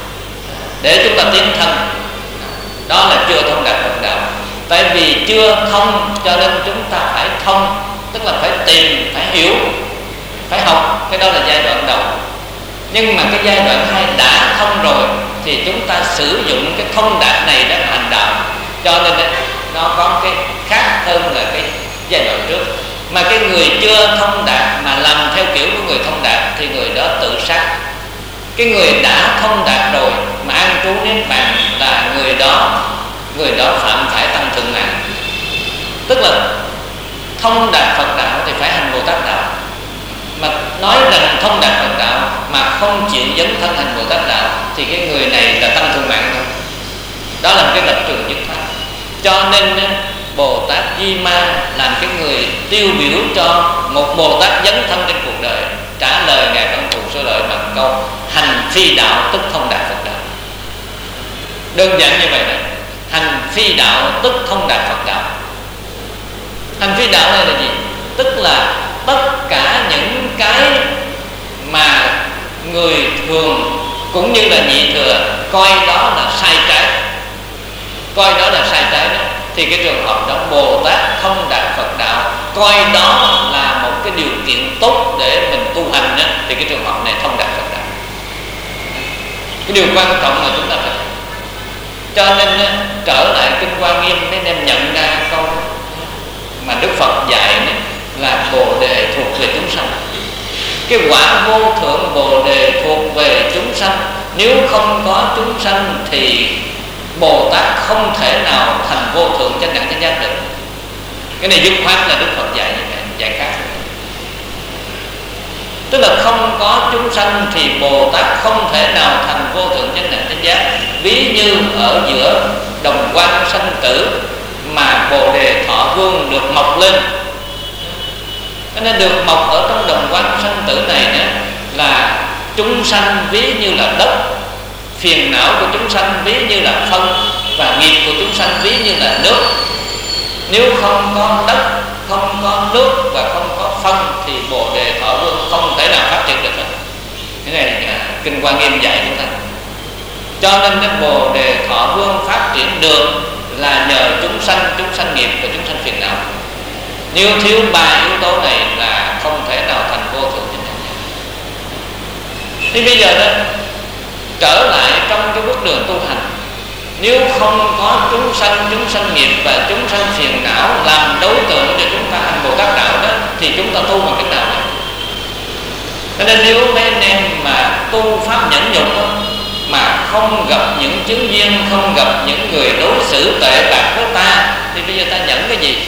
để chúng ta tiến thân. Đó là chưa thông đạt Phật đạo. Tại vì chưa thông cho nên chúng ta phải thông, tức là phải tìm, phải hiểu, phải học. Cái đó là giai đoạn đầu. Nhưng mà cái giai đoạn hai đã thông rồi thì chúng ta sử dụng cái thông đạt này để hành đạo. Cho nên nó có cái khác hơn là cái giai đoạn trước. Mà cái người chưa thông đạt mà làm theo kiểu của người thông đạt thì người đó tự sát. Cái người đã thông đạt rồi mà an trú niết bàn là người đó người đó phạm phải tăng thượng mạng. Tức là thông đạt Phật đạo thì phải hành Bồ Tát đạo, mà nói rằng thông đạt Phật đạo mà không chịu dấn thân hành Bồ Tát đạo thì cái người này là tăng thượng mạng thôi. Đó là một cái lập trường dứt khoát. Cho nên Bồ Tát Di Ma làm cái người tiêu biểu cho một Bồ Tát dấn thân trên cuộc đời, trả lời ngài Cẩn Thù Số Lợi bằng câu hành phi đạo tức thông đạt Phật đạo. Đơn giản như vậy đấy. Hành phi đạo tức thông đạt Phật đạo. Hành phi đạo này là gì? Tức là tất cả những cái mà người thường cũng như là nhị thừa coi đó là sai trái, coi đó là sai trái đó, thì cái trường hợp đó Bồ Tát thông đạt Phật đạo coi đó là một cái điều kiện tốt để mình tu hành đó, thì cái trường hợp này thông đạt Phật đạo. Cái điều quan trọng là chúng ta phải. Cho nên trở lại Kinh Hoa Nghiêm để em nhận ra câu mà Đức Phật dạy này là Bồ Đề thuộc về chúng sanh. Cái quả vô thượng Bồ Đề thuộc về chúng sanh. Nếu không có chúng sanh thì Bồ Tát không thể nào thành vô thượng chánh đẳng chánh giác được. Cái này dứt khoát là Đức Phật dạy như vậy, dạy khác. Tức là không có chúng sanh thì Bồ Tát không thể nào thành vô thượng chánh đẳng chánh giác. Ví như ở giữa đồng quan sanh tử mà Bồ Đề Thọ Vương được mọc lên. Cho nên được mọc ở trong đồng quan sanh tử này nữa là chúng sanh ví như là đất, phiền não của chúng sanh ví như là phân, và nghiệp của chúng sanh ví như là nước. Nếu không có đất, không có nước và không có phân thì Bồ Đề Thọ Vương không thể nào phát triển được hết. Cái này là Kinh Hoa Nghiêm dạy chúng ta. Cho nên cái Bồ Đề Thọ Vương phát triển được là nhờ chúng sanh, chúng sanh nghiệp và chúng sanh phiền não. Nếu thiếu ba yếu tố này là không thể nào thành vô thượng chánh đẳng. Thì bây giờ đó, trở lại trong cái bước đường tu hành, nếu không có chúng sanh, chúng sanh nghiệp và chúng sanh phiền não làm đối tượng để chúng ta hành Bồ Tát đạo đó, thì chúng ta tu bằng cách nào này? Cho nên nếu mấy anh em mà tu pháp nhẫn nhục đó, mà không gặp những chứng duyên, không gặp những người đối xử tệ bạc với ta, thì bây giờ ta nhẫn cái gì?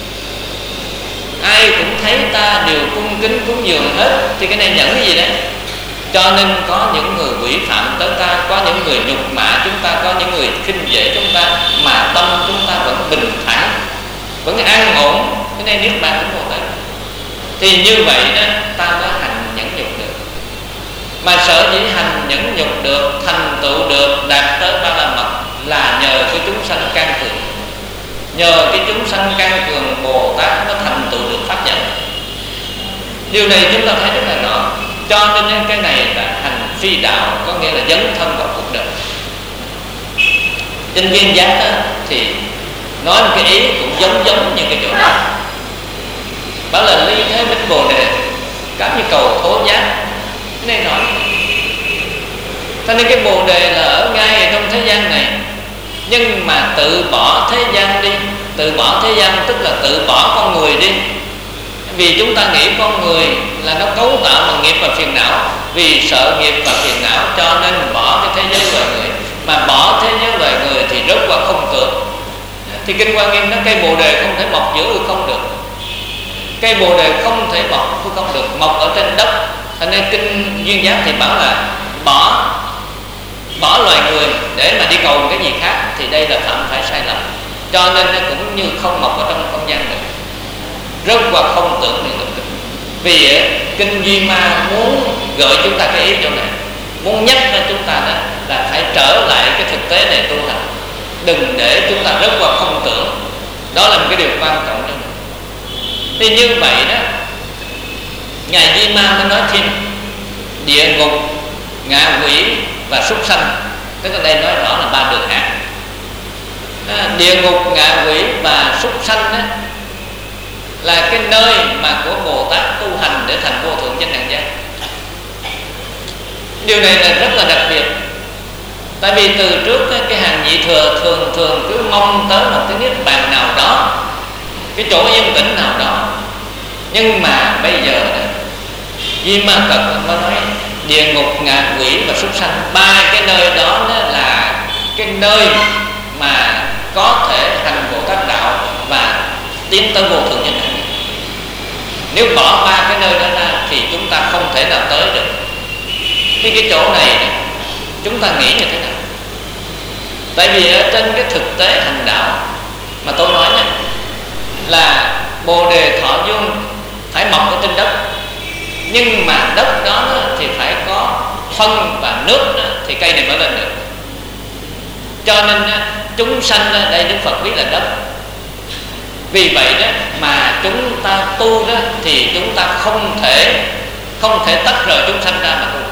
Ai cũng thấy ta đều cung kính cúng dường hết, thì cái này nhẫn cái gì đấy? Cho nên có những người quỷ phạm tới ta, có những người nhục mạ chúng ta, có những người khinh dễ chúng ta, mà tâm chúng ta vẫn bình thản, vẫn an ổn. Cái này niết bàn cũng một đấy. Thì như vậy đó, ta mới hành nhẫn nhục được. Mà sở dĩ hành nhẫn nhục được, thành tựu được, đạt tới ba la mật là nhờ cái chúng sanh can cường. Nhờ cái chúng sanh can cường, Bồ Tát mới thành tựu được pháp nhẫn. Điều này chúng ta thấy rất là rõ. Cho nên cái này là hành phi đạo, có nghĩa là dấn thân vào cuộc đời. Trên Viên Giác đó, thì nói một cái ý cũng giống giống như cái chỗ đó. Bảo là ly thế bích Bồ Đề, cảm như cầu thố giác. Cái này nói, cho nên cái Bồ Đề là ở ngay trong thế gian này, nhưng mà tự bỏ thế gian đi. Tự bỏ thế gian tức là tự bỏ con người đi. Vì chúng ta nghĩ con người là nó cấu tạo bằng nghiệp và phiền não. Vì sợ nghiệp và phiền não cho nên bỏ cái thế giới loài người. Mà bỏ thế giới loài người thì rớt qua không tưởng. Thì Kinh Hoa Nghiêm nói cây Bồ Đề không thể mọc giữa hư không được. Cây Bồ Đề không thể mọc hư không được, mọc ở trên đất. Thành nên Kinh Duyên Giác thì bảo là bỏ bỏ loài người để mà đi cầu cái gì khác, thì đây là phạm phải sai lầm. Cho nên nó cũng như không mọc ở trong không gian được, rớt qua không tưởng niệm được. Vì Kinh Duy Ma muốn gợi chúng ta cái ý chỗ này, muốn nhắc cho chúng ta đó là phải trở lại cái thực tế này tu hành, đừng để chúng ta rớt qua không tưởng. Đó là một cái điều quan trọng cho mình. Thì như vậy đó, Ngài Di Ma mới nói thêm địa ngục, ngạ quỷ và súc sanh. Tức là đây nói rõ là ba đường ác. À, địa ngục, ngạ quỷ và súc sanh đó là cái nơi mà của Bồ Tát tu hành để thành vô thượng chánh đẳng giác. Điều này là rất là đặc biệt. Tại vì từ trước cái hàng nhị thừa thường thường cứ mong tới một cái niết bàn nào đó, cái chỗ yên tĩnh nào đó. Nhưng mà bây giờ Di Ma Cật mới nói địa ngục, ngạ quỷ và súc sanh, ba cái nơi đó là cái nơi mà có thể hành Bồ Tát đạo và tiến tới vô thượng chánh đẳng. Nếu bỏ ba cái nơi đó ra thì chúng ta không thể nào tới được. Thì cái chỗ này chúng ta nghĩ như thế nào? Tại vì ở trên cái thực tế hành đạo mà tôi nói này, là Bồ Đề Thọ Dung phải mọc ở trên đất, nhưng mà đất đó thì phải có phân và nước thì cây này mới lên được. Cho nên chúng sanh đây Đức Phật biết là đất. Vì vậy đó mà chúng ta tu đó thì chúng ta không thể không thể tách rời chúng sanh ra mà tu.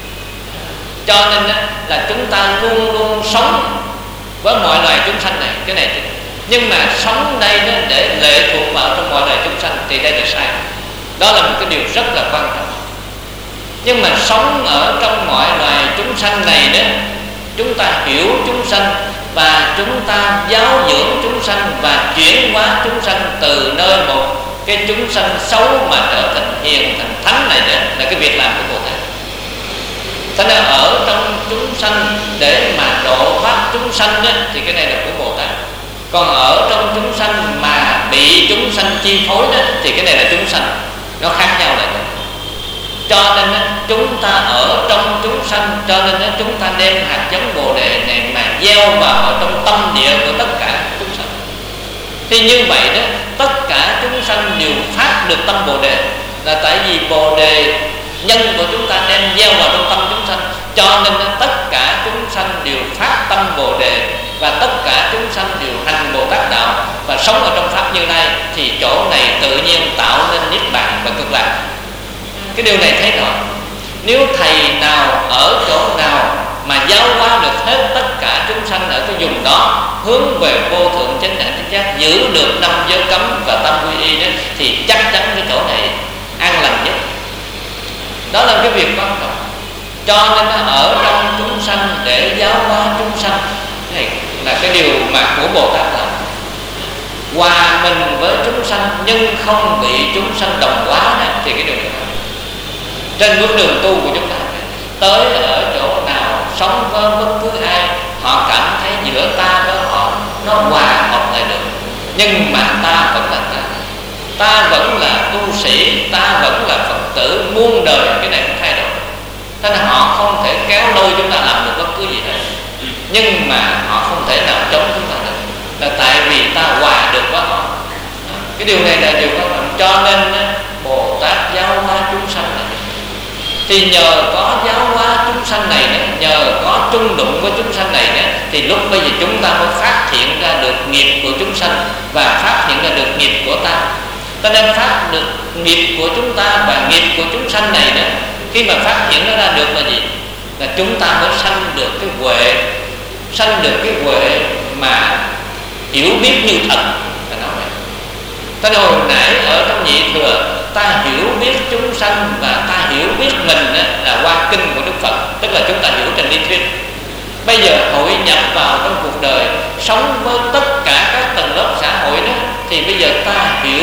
Cho nên là chúng ta luôn luôn sống với mọi loài chúng sanh này, cái này. Nhưng mà sống đây đó để lệ thuộc vào trong mọi loài chúng sanh thì đây là sai. Đó là một cái điều rất là quan trọng. Nhưng mà sống ở trong mọi loài chúng sanh này đó, chúng ta hiểu chúng sanh và chúng ta giáo dưỡng chúng sanh và chuyển hóa chúng sanh từ nơi một cái chúng sanh xấu mà trở thành hiền, thành thánh này đó là cái việc làm của Bồ Tát. Thế nên ở trong chúng sanh để mà độ thoát chúng sanh đó, thì cái này là của Bồ Tát. Còn ở trong chúng sanh mà bị chúng sanh chi phối đó, thì cái này là chúng sanh. Nó khác nhau lại đó. Cho nên chúng ta ở trong chúng sanh, cho nên chúng ta đem hạt giống Bồ Đề này mà gieo vào ở trong tâm địa của tất cả chúng sanh. Thì như vậy đó, tất cả chúng sanh đều phát được tâm Bồ Đề, là tại vì Bồ Đề nhân của chúng ta đem gieo vào trong tâm chúng sanh. Cho nên tất cả chúng sanh đều phát tâm Bồ Đề, và tất cả chúng sanh đều hành Bồ Tát đạo và sống ở trong pháp Như Lai, thì chỗ này tự nhiên tạo nên niết bàn và cực lạc. Cái điều này thấy rõ. Nếu thầy nào ở chỗ nào mà giáo hóa được hết tất cả chúng sanh ở cái vùng đó hướng về vô thượng chánh đẳng chánh giác, giữ được năm giới cấm và tâm quy y đó, thì chắc chắn cái chỗ này an lành nhất. Đó là cái việc quan trọng. Cho nên ở trong chúng sanh để giáo hóa chúng sanh này là cái điều mà của Bồ Tát làm. Hòa mình với chúng sanh nhưng không bị chúng sanh đồng hóa này, thì cái điều này trên bước đường tu của chúng ta, tới ở chỗ nào sống với bất cứ ai, họ cảm thấy giữa ta với họ nó hòa hợp lại được. Nhưng mà ta vẫn là ta, ta vẫn là tu sĩ, ta vẫn là Phật tử muôn đời, cái này không thay đổi. Thế nên họ không thể kéo lôi chúng ta làm được bất cứ gì hết. Nhưng mà họ không thể nào chống chúng ta được, là tại vì ta hòa được với họ. Cái điều này là điều quan trọng. Cho nên Bồ Tát giáo hóa chúng sanh này, thì nhờ có giáo hóa chúng sanh này, nhờ có trung đụng với chúng sanh này, thì lúc bây giờ chúng ta mới phát hiện ra được nghiệp của chúng sanh và phát hiện ra được nghiệp của ta. Ta nên phát được nghiệp của chúng ta và nghiệp của chúng sanh này đó. Khi mà phát hiện nó ra được là gì? Là chúng ta mới sanh được cái huệ, sanh được cái huệ mà hiểu biết như thật. Ta nói hồi nãy ở trong nhị thừa, ta hiểu biết chúng sanh và ta hiểu biết mình là qua kinh của Đức Phật, tức là chúng ta hiểu trên lý thuyết. Bây giờ hội nhập vào trong cuộc đời, sống với tất cả các tầng lớp xã hội đó, thì bây giờ ta hiểu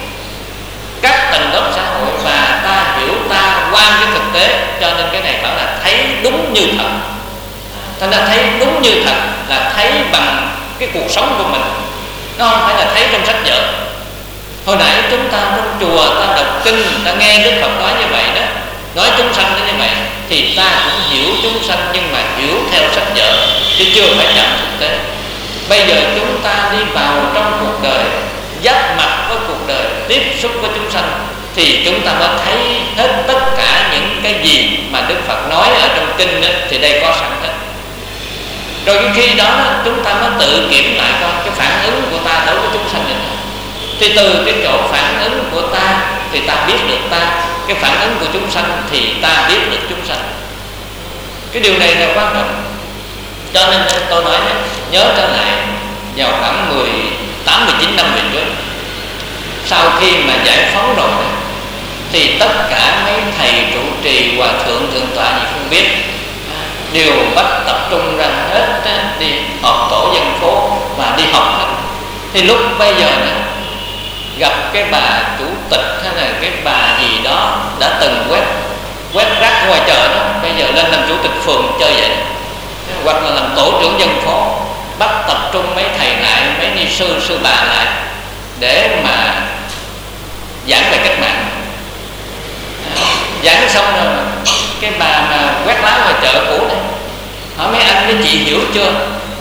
các tầng lớp xã hội và ta hiểu ta qua cái thực tế. Cho nên cái này bảo là thấy đúng như thật. Thành ra thấy đúng như thật là thấy bằng cái cuộc sống của mình, nó không phải là thấy trong sách vở. Hồi nãy chúng ta trong chùa ta đọc kinh, ta nghe Đức Phật nói như vậy đó, nói chúng sanh như vậy, thì ta cũng hiểu chúng sanh nhưng mà hiểu theo sách vở, chứ chưa phải chạm thực tế. Bây giờ chúng ta đi vào trong cuộc đời, giáp mặt với cuộc đời, tiếp xúc với chúng sanh, thì chúng ta mới thấy hết tất cả những cái gì mà Đức Phật nói ở trong kinh đó, thì đây có sẵn hết. Rồi khi đó chúng ta mới tự kiểm lại coi cái phản ứng của ta đối với chúng sanh này. Thì từ cái chỗ phản ứng của ta thì ta biết được ta, cái phản ứng của chúng sanh thì ta biết được chúng sanh. Cái điều này là quan trọng. Cho nên tôi nói này, nhớ trở lại vào khoảng mười tám mười chín năm về trước, sau khi mà giải phóng rồi thì tất cả mấy thầy trụ trì, hòa thượng, thượng tọa gì không biết, đều bắt tập trung ra hết đi họp tổ dân phố và đi học hết. Thì lúc bây giờ này, gặp cái bà chủ tịch hay là cái bà gì đó đã từng quét quét rác ngoài chợ đó, bây giờ lên làm chủ tịch phường chơi vậy, hoặc là làm tổ trưởng dân phố, bắt tập trung mấy thầy lại, mấy ni sư sư bà lại để mà giảng về cách mạng. Giảng xong rồi cái bà mà quét lá ngoài chợ cũ này hỏi mấy anh mấy chị hiểu chưa,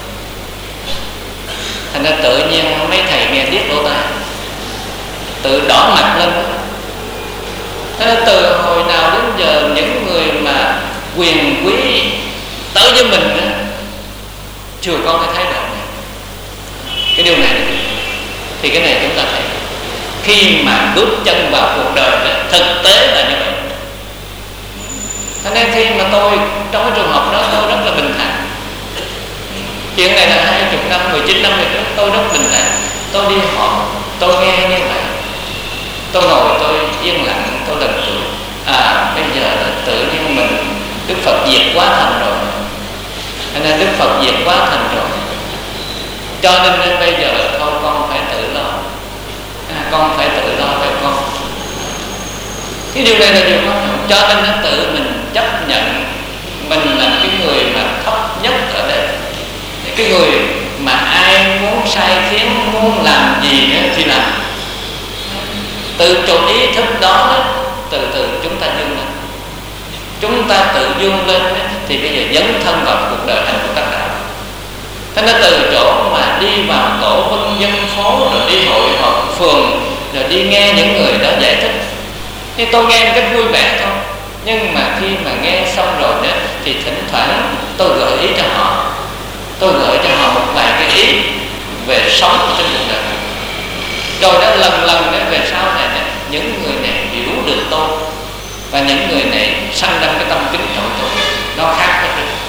thành ra tự nhiên mấy thầy nghe điếc lỗ tai, tự đỏ mặt lên. Thế nên từ hồi nào đến giờ những người mà quyền quý tới với mình đó, chưa có cái thái độ này. Cái điều này thì cái này chúng ta thấy khi mà bước chân vào cuộc đời đó, thực tế là như vậy. Thế nên khi mà tôi trong cái trường hợp đó tôi rất là bình thản. Chuyện này là hai mươi năm, mười chín năm về trước, tôi rất bình thản. Tôi đi họp, tôi nghe như vậy, tôi ngồi tôi yên lặng, tôi lần tưởng à bây giờ là tự nhiên mình Đức Phật diệt quá thành rồi, nên Đức Phật diệt quá thành rồi, cho nên, nên bây giờ thôi con phải tự lo, à, con phải tự lo về con. Cái điều này là điều quan trọng, cho nên nó tự mình chấp nhận mình là cái người mà thấp nhất ở đây, cái người mà ai muốn sai khiến, muốn làm gì nữa thì làm. Từ chỗ ý thức đó, đó từ từ chúng ta dương lên, chúng ta tự dương lên thì bây giờ dấn thân vào cuộc đời hành của tác đạo. Thế nên từ chỗ mà đi vào tổ vân dân phố, rồi đi hội họp phường, rồi đi nghe những người đó giải thích, thì tôi nghe một cách vui vẻ thôi. Nhưng mà khi mà nghe xong rồi đó, thì thỉnh thoảng tôi gợi ý cho họ, tôi gợi cho họ một vài cái ý về sống trên cuộc đời. Rồi đó lần lần đó, về sau này đó, những người này hiểu được tôi, và những người này sanh ra cái tâm kính trọng tôi, nó khác với tôi.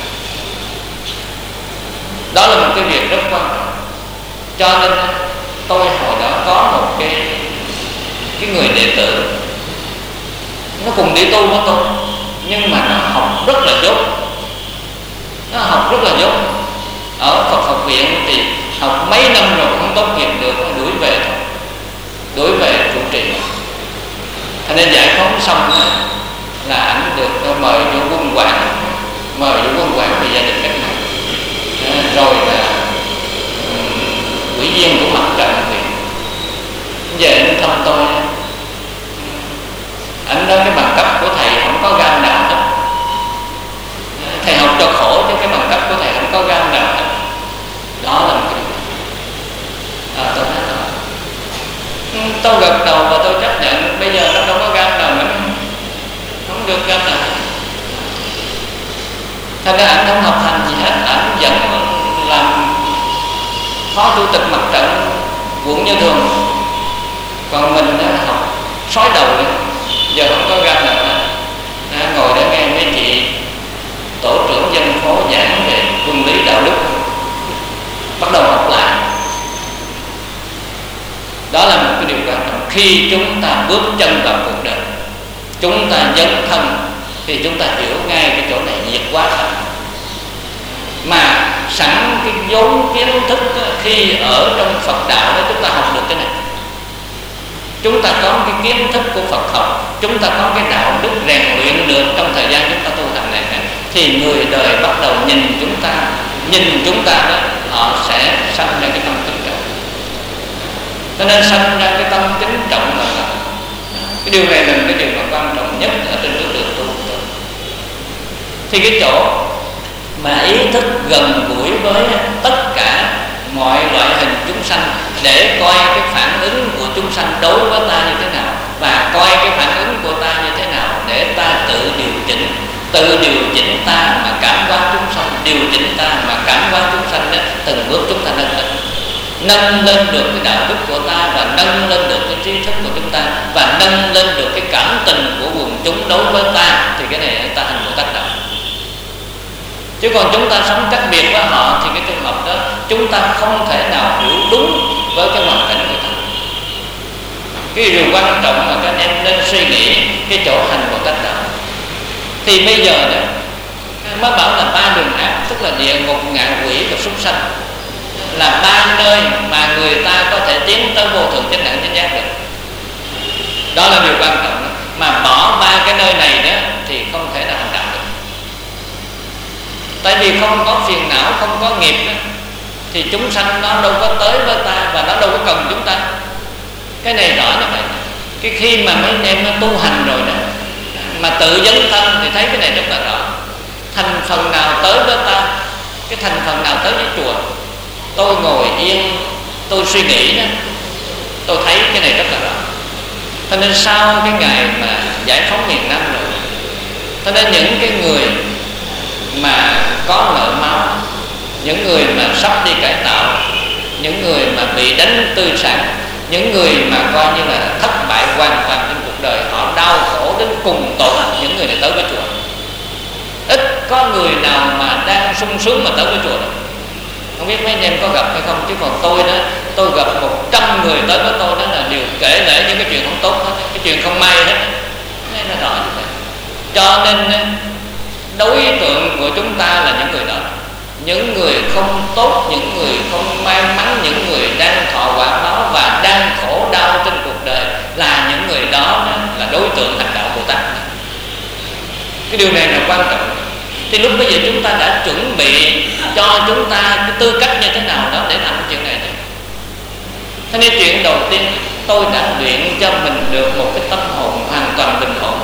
Đó là một cái việc rất quan trọng. Cho nên tôi hồi đó có một cái cái người đệ tử, nó cùng đi tu với tôi, nhưng mà nó học rất là dốt, nó học rất là dốt. Ở Phật học viện thì học mấy năm rồi không tốt nghiệp được, nó đuổi về thôi, đuổi về trụ trì. Thành nên giải phóng xong là ảnh được mời vô quân quản, mời vô quân quản về gia đình cách mạng, rồi là ủy viên của mặt trận huyện. Về anh thăm tôi, anh nói cái bằng cấp của thầy không có gam nào hết, thầy học cho khổ chứ cái bằng cấp của thầy không có gam nào hết. Đó là một cái điều à, tôi nói đó. Tôi gật đầu và tôi chấp nhận. Bây giờ nó đâu có gam nào nữa, không được gam nào. Thành ra ảnh không học hành gì hết, ảnh vẫn làm phó chủ tịch mặt trận quận Như Thường, còn mình đó học sói đầu nữa, giờ không có gam nào hết. À, ngồi để nghe mấy chị tổ trưởng dân phố giảng về quân lý đạo đức, bắt đầu học lại. Đó là một cái điều quan trọng. Khi chúng ta bước chân vào cuộc đời, chúng ta dấn thân, thì chúng ta hiểu ngay cái chỗ này diệt quá thành. Mà sẵn cái vốn kiến thức đó, khi ở trong Phật đạo đó chúng ta học được cái này, chúng ta có cái kiến thức của Phật học, chúng ta có cái đạo đức rèn luyện được trong thời gian chúng ta tu hành này, thì người đời bắt đầu nhìn chúng ta, nhìn chúng ta đó, họ sẽ sanh ra cái tâm kính trọng. Cho nên sanh ra cái tâm kính trọng là cái điều này là cái điều mà quan trọng nhất ở trên cái đường tu. Thì cái chỗ mà ý thức gần gũi với tất cả mọi loại hình chúng sanh, để coi cái phản ứng của chúng sanh đối với ta như thế nào, và coi cái phản ứng của ta như thế nào để ta tự điều chỉnh, tự điều chỉnh ta mà cảm hóa chúng sanh, điều chỉnh ta mà cảm hóa chúng sanh đó, từng bước chúng ta nâng lên, nâng lên được cái đạo đức của ta, và nâng lên được cái trí thức của chúng ta, và nâng lên được cái cảm tình của quần chúng đối với ta, thì cái này ta hành Bồ Tát đạo. Chứ còn chúng ta sống cách biệt với họ thì cái trường hợp đó chúng ta không thể nào hiểu đúng với cái hoàn cảnh của ta. Cái điều quan trọng mà các em nên suy nghĩ cái chỗ hành Bồ Tát đạo. Thì bây giờ đó mới bảo là ba đường ác, tức là địa ngục, ngạ quỷ và súc sanh, là ba nơi mà người ta có thể tiến tới vô thượng chánh đẳng chánh giác được. Đó là điều quan trọng đó. Mà bỏ ba cái nơi này đó thì không thể nào hành đạo được. Tại vì không có phiền não, không có nghiệp đó, thì chúng sanh nó đâu có tới với ta và nó đâu có cần chúng ta. Cái này rõ như vậy. Cái khi mà mấy anh em nó tu hành rồi đó, mà tự dấn thân thì thấy cái này rất là rõ. Thành phần nào tới với ta, cái thành phần nào tới với chùa. Tôi ngồi yên, tôi suy nghĩ đó, tôi thấy cái này rất là rõ. Cho nên sau cái ngày mà giải phóng miền Nam rồi, cho nên những cái người mà có nợ máu, những người mà sắp đi cải tạo, những người mà bị đánh tư sản, những người mà coi như là thất bại hoàn toàn trên cuộc đời, họ đau khổ đến cùng tột, những người này tới với chùa. Ít có người nào mà đang sung sướng mà tới với chùa đó. Không biết mấy anh em có gặp hay không, chứ còn tôi đó, tôi gặp một trăm người tới với tôi đó là đều kể lể những cái chuyện không tốt hết, cái chuyện không may hết. Nên là rõ như vậy. Cho nên đối tượng của chúng ta là những người đó, những người không tốt, những người không may mắn, những người đang thọ quả báo và đang khổ đau trên cuộc đời, là những người đó là đối tượng hành đạo Bồ Tát. Cái điều này là quan trọng. Thì lúc bây giờ chúng ta đã chuẩn bị cho chúng ta cái tư cách như thế nào đó để làm chuyện này đấy. Thế nên chuyện đầu tiên, tôi đã luyện cho mình được một cái tâm hồn hoàn toàn bình ổn.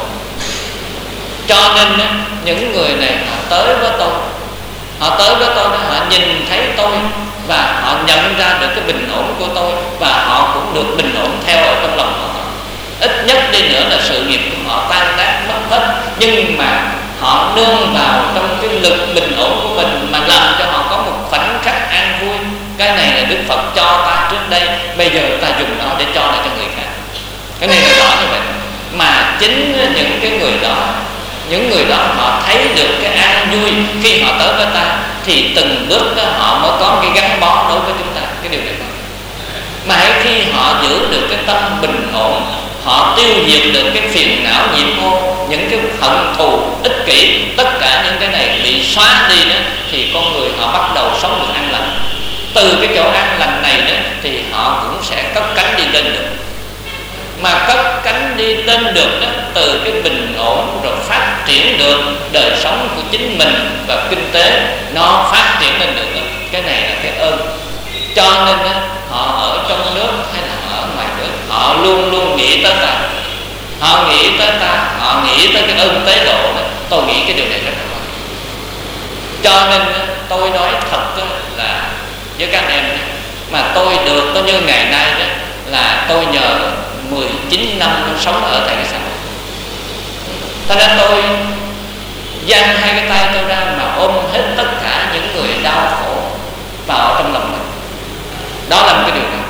Cho nên những người này họ tới với tôi, họ tới với tôi, họ nhìn thấy tôi và họ nhận ra được cái bình ổn của tôi, và họ cũng được bình ổn theo ở trong lòng họ. Ít nhất đi nữa là sự nghiệp của họ tan tác mất hết, nhưng mà họ nương vào trong cái lực bình ổn của mình mà làm cho họ có một khoảnh khắc an vui. Cái này là Đức Phật cho ta trước đây, bây giờ ta dùng nó để cho lại cho người khác. Cái này là rõ như vậy. Mà chính những cái người đó, những người đó họ thấy được cái an vui khi họ tới với ta, thì từng bước đó họ mới có cái gắn bó đối với chúng ta. Cái điều này. Mà hãy khi họ giữ được cái tâm bình ổn, họ tiêu diệt được cái phiền não nhiễm ô, những cái hận thù ích kỷ, tất cả những cái này bị xóa đi đó, thì con người họ bắt đầu sống được an lành. Từ cái chỗ an lành này đó thì họ cũng sẽ cất cánh đi lên được. Mà cất cánh đi lên được đó, từ cái bình ổn rồi phát triển được đời sống của chính mình và kinh tế nó phát triển lên được. Cái này là cái ơn. Cho nên đó, họ ở trong nước hay là ở ngoài nước, họ luôn luôn nghĩ tới ta. Họ nghĩ tới ta, họ nghĩ tới cái ơn tế độ đó. Tôi nghĩ cái điều này rất là quan trọng. Cho nên tôi nói thật là với các em, mà tôi được tôi như ngày nay đó, là tôi nhờ mười chín năm sống ở tại cái xã hội. Cho nên tôi dang hai cái tay tôi ra mà ôm hết tất cả những người đau khổ vào trong lòng mình. Đó là một cái điều này.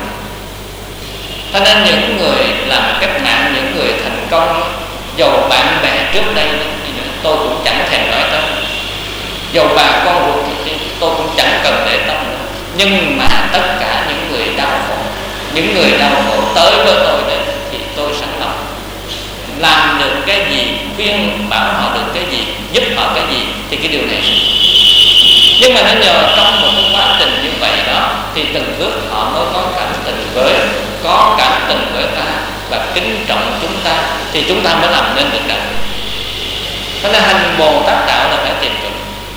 Cho nên những người làm cách mạng, những người thành công, dầu bạn bè trước đây tôi cũng chẳng thèm nói tới, dầu bà con ruột thì tôi cũng chẳng cần để tâm nữa. Nhưng mà tất cả những người đau khổ, những người đau khổ tới với tôi đấy, thì tôi sẵn lòng làm được cái gì, khuyên bảo họ được cái gì, giúp họ cái gì, thì cái điều này. Nhưng mà nó nhờ trong một cái quá trình như vậy đó, thì từng bước họ mới có cảm tình với có cảm tình với ta và kính trọng chúng ta, thì chúng ta mới làm nên được đạo. Cho nên hành Bồ Tát đạo là phải tìm chỗ.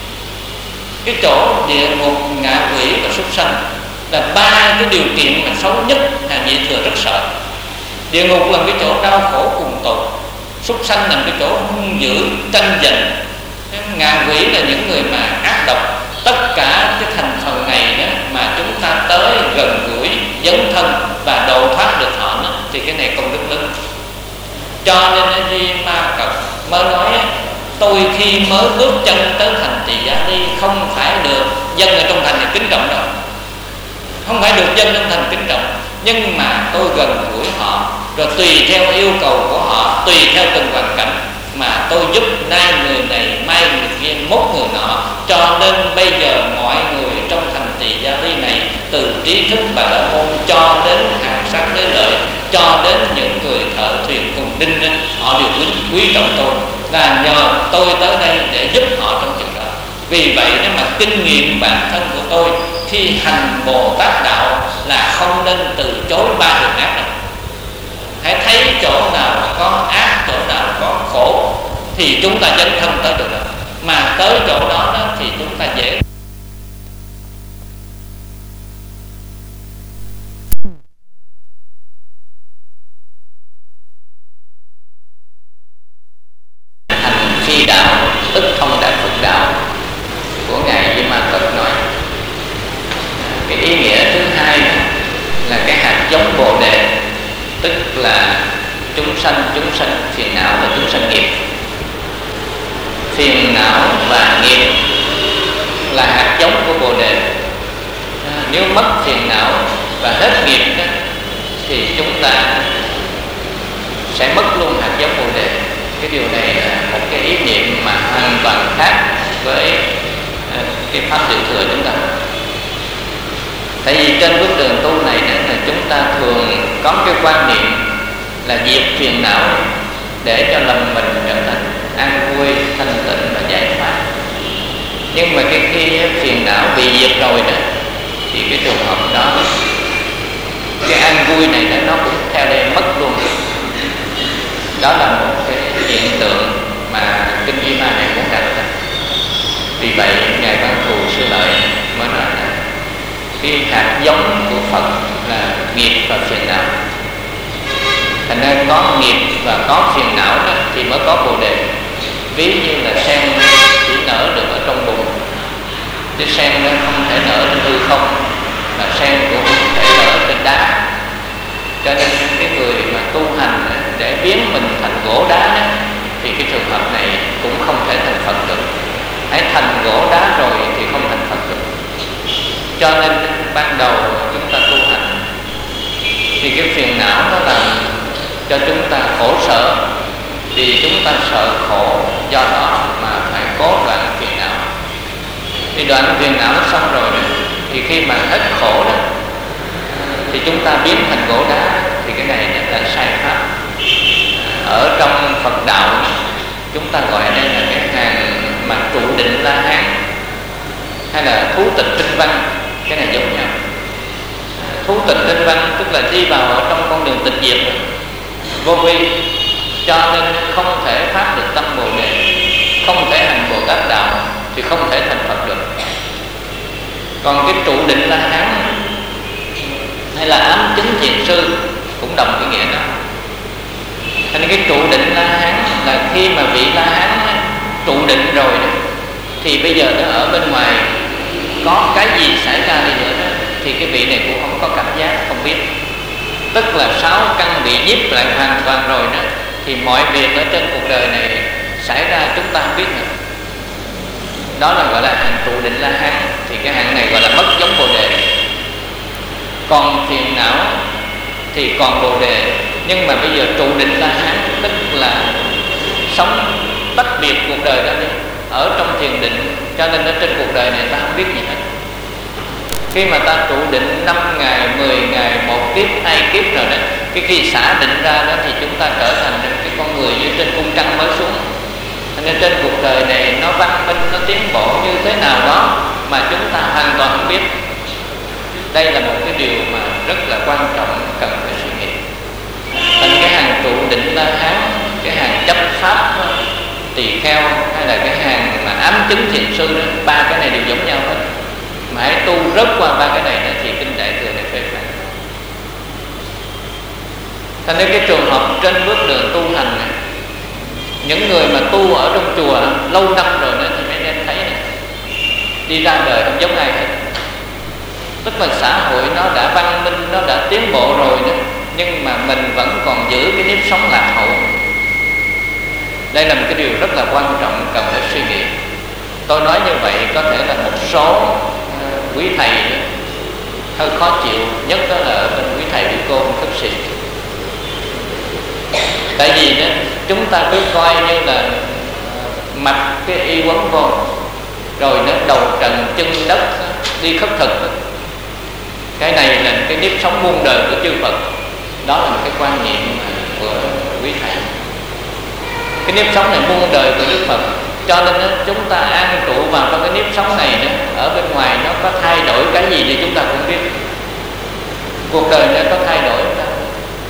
Cái chỗ địa ngục, ngạ quỷ và súc sanh là ba cái điều kiện mà xấu nhất hàng nhị thừa rất sợ. Địa ngục là cái chỗ đau khổ cùng tột, súc sanh là cái chỗ hung dữ tranh giành, ngạ quỷ là những người mà ác độc. Tất cả cái thành phần này đó mà chúng ta tới gần gũi, dấn thân và độ thoát được họ đó, thì cái này công đức lớn. Cho nên Di Ma Cật mới nói, tôi khi mới bước chân tới thành Tỳ Gia Đi không phải được dân ở trong thành thì kính trọng đâu, không phải được dân trong thành kính trọng, nhưng mà tôi gần gũi họ, rồi tùy theo yêu cầu của họ, tùy theo từng hoàn cảnh mà tôi giúp nay người này, mai người kia, mốt người nọ. Cho nên bây giờ mọi người trong thành Tỳ Gia Đi này, từ trí thức Bà La Môn cho đến hàng sát đế lợi, cho đến những người thợ thuyền cùng đinh đó, họ đều quý, quý trọng tôi, là nhờ tôi tới đây để giúp họ trong chuyện đó. Vì vậy nếu mà kinh nghiệm bản thân của tôi khi hành Bồ Tát đạo là không nên từ chối ba đường ác đâu. hãy thấy chỗ nào có ác, chỗ nào có khổ thì chúng ta dấn thân tới được đó. Mà tới chỗ đó, đó thì chúng ta dễ thành phi đạo, tức thông đạt Phật đạo của ngài Di Ma Cật nói. Cái ý nghĩa thứ hai là cái hạt giống Bồ Đề, tức là chúng sanh, chúng sanh phiền não và chúng sanh nghiệp. Phiền não và nghiệp là hạt giống của Bồ Đề. À, nếu mất phiền não và hết nghiệp đó, thì chúng ta sẽ mất luôn hạt giống Bồ Đề. Cái điều này là một cái ý niệm mà hoàn toàn khác với uh, cái pháp tiểu thừa chúng ta. Tại vì trên bước đường tu này là chúng ta thường có cái quan niệm là diệt phiền não để cho lòng mình trở thành an vui, thanh tịnh và giải thoát. Nhưng mà cái khi phiền não bị diệt rồi đó, thì cái trường hợp đó, cái an vui này đó, nó cũng theo đây mất luôn. Đó là một cái hiện tượng mà kinh Di Ma này muốn đặt ra. Vì vậy ngài Văn Thù Sư Lợi mới nói là cái hạt giống của Phật là nghiệp và phiền não. Thành ra có nghiệp và có phiền não đó thì mới có Bồ Đề. Ví như là sen chỉ nở được ở trong bùn, cái sen nó không thể nở trên hư không, mà sen cũng không thể nở trên đá. Cho nên cái người mà tu hành để biến mình thành gỗ đá đó, thì cái trường hợp này cũng không thể thành Phật được. Hãy thành gỗ đá rồi thì không thành Phật được. Cho nên ban đầu chúng ta tu hành thì cái phiền não nó làm cho chúng ta khổ sở, vì chúng ta sợ khổ, do đó mà phải cố đoạn phiền não. Thì đoạn phiền não xong rồi thì khi mà hết khổ đó thì chúng ta biến thành gỗ đá, thì cái này là sai pháp. Ở trong Phật đạo chúng ta gọi đây là cái hàng mà trụ định La Hán hay là thú tịch tinh văn, cái này giống nhau. Thú tịch tinh văn tức là đi vào ở trong con đường tịch diệt vô vi, cho nên không thể phát được tâm Bồ Đề, không thể hành Bồ Tát đạo thì không thể thành Phật được. Còn cái trụ định La Hán hay là ám chứng thiền sư cũng đồng cái nghĩa đó. Thành cái trụ định La Hán là khi mà vị La Hán trụ định rồi đó, thì bây giờ nó ở bên ngoài có cái gì xảy ra đi nữa đó, thì cái vị này cũng không có cảm giác, không biết. Tức là sáu căn bị nhiếp lại hoàn toàn rồi đó, thì mọi việc ở trên cuộc đời này xảy ra chúng ta không biết nữa. Đó là gọi là hàng trụ định La Hán. Thì cái hạng này gọi là mất giống Bồ Đề. Còn phiền não thì còn Bồ Đề, nhưng mà bây giờ trụ định La Hán tức là sống tách biệt cuộc đời đó đi, ở trong thiền định, cho nên ở trên cuộc đời này ta không biết gì hết. Khi mà ta trụ định năm ngày, mười ngày, một kiếp, hai kiếp rồi đó, cái khi xả định ra đó thì chúng ta trở thành cái con người như trên cung trăng mới xuống. Nên trên cuộc đời này nó văn minh, nó tiến bộ như thế nào đó mà chúng ta hoàn toàn không biết. Đây là một cái điều mà rất là quan trọng, cần phải suy nghĩ. Thành cái hàng trụ định La Hán, cái hàng chấp pháp tỳ kheo, hay là cái hàng mà ám chứng thiền sư đó, ba cái này đều giống nhau hết. Mà hãy tu rớt qua ba cái này đó, thì kinh Đại Thừa này phê phán. Thành nên cái trường hợp trên bước đường tu hành này, những người mà tu ở trong chùa lâu năm rồi đó, thì mấy em thấy này, đi ra đời không giống ai hết. Tức là xã hội nó đã văn minh, nó đã tiến bộ rồi đó, nhưng mà mình vẫn còn giữ cái nếp sống lạc hậu. Đây là một cái điều rất là quan trọng, cần phải suy nghĩ. Tôi nói như vậy có thể là một số uh, quý thầy hơi khó chịu, nhất đó là bên quý thầy quý cô cấp sĩ. Tại vì đó, chúng ta cứ coi như là mặc cái y quấn vô, rồi nó đầu trần chân đất đi khất thực. Cái này là cái nếp sống muôn đời của chư Phật. Đó là một cái quan niệm của quý thầy. Cái nếp sống này muôn đời của Đức Phật, cho nên đó, chúng ta an trụ vào trong cái nếp sống này đó, ở bên ngoài nó có thay đổi cái gì thì chúng ta cũng biết. Cuộc đời nó có thay đổi đó.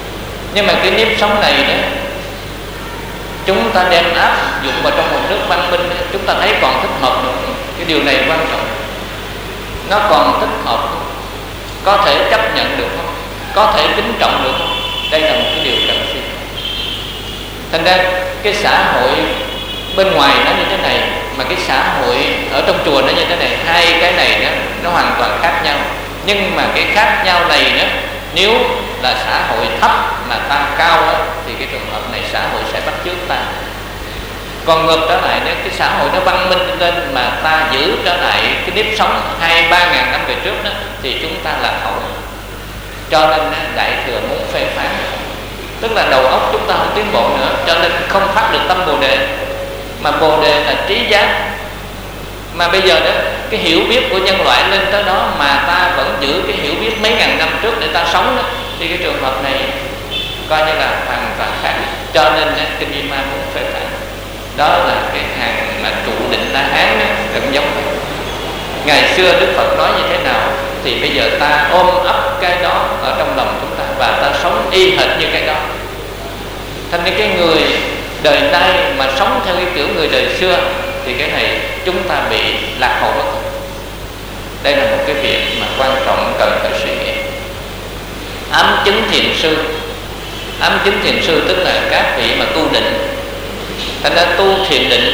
Nhưng mà cái nếp sống này đó, chúng ta đem áp dụng vào trong một nước văn minh, chúng ta thấy còn thích hợp được. Cái điều này quan trọng. Nó còn thích hợp không? Có thể chấp nhận được không? Có thể kính trọng được không? Đây là một cái điều cần thiết. Thành ra cái xã hội bên ngoài nó như thế này, mà cái xã hội ở trong chùa nó như thế này. Hai cái này nó, nó hoàn toàn khác nhau. Nhưng mà cái khác nhau này đó, nếu là xã hội thấp mà ta cao đó, thì cái trường hợp này xã hội sẽ bắt chước ta. Còn ngược trở lại nếu cái xã hội nó văn minh lên mà ta giữ trở lại cái nếp sống hai ba ngàn năm về trước đó, thì chúng ta lạc hậu. Cho nên Đại Thừa muốn phê phán, tức là đầu óc chúng ta không tiến bộ nữa, cho nên không phát được tâm Bồ Đề. Mà Bồ Đề là trí giác. Mà bây giờ đó, cái hiểu biết của nhân loại lên tới đó mà ta vẫn giữ cái hiểu biết mấy ngàn năm trước để ta sống đó, thì cái trường hợp này coi như là hoàn toàn khác. Cho nên Kinh Di Ma muốn phê phán. Đó là cái hàng mà trụ định La Hán gần giống vậy. Ngày xưa Đức Phật nói như thế nào thì bây giờ ta ôm ấp cái đó ở trong lòng chúng ta và ta sống y hệt như cái đó. Thành ra cái người đời nay mà sống theo cái kiểu người đời xưa thì cái này chúng ta bị lạc hậu mất. Đây là một cái việc mà quan trọng cần phải suy nghĩ. Ám chứng thiền sư. Ám chứng thiền sư tức là các vị mà tu định. Thành ra tu thiền định,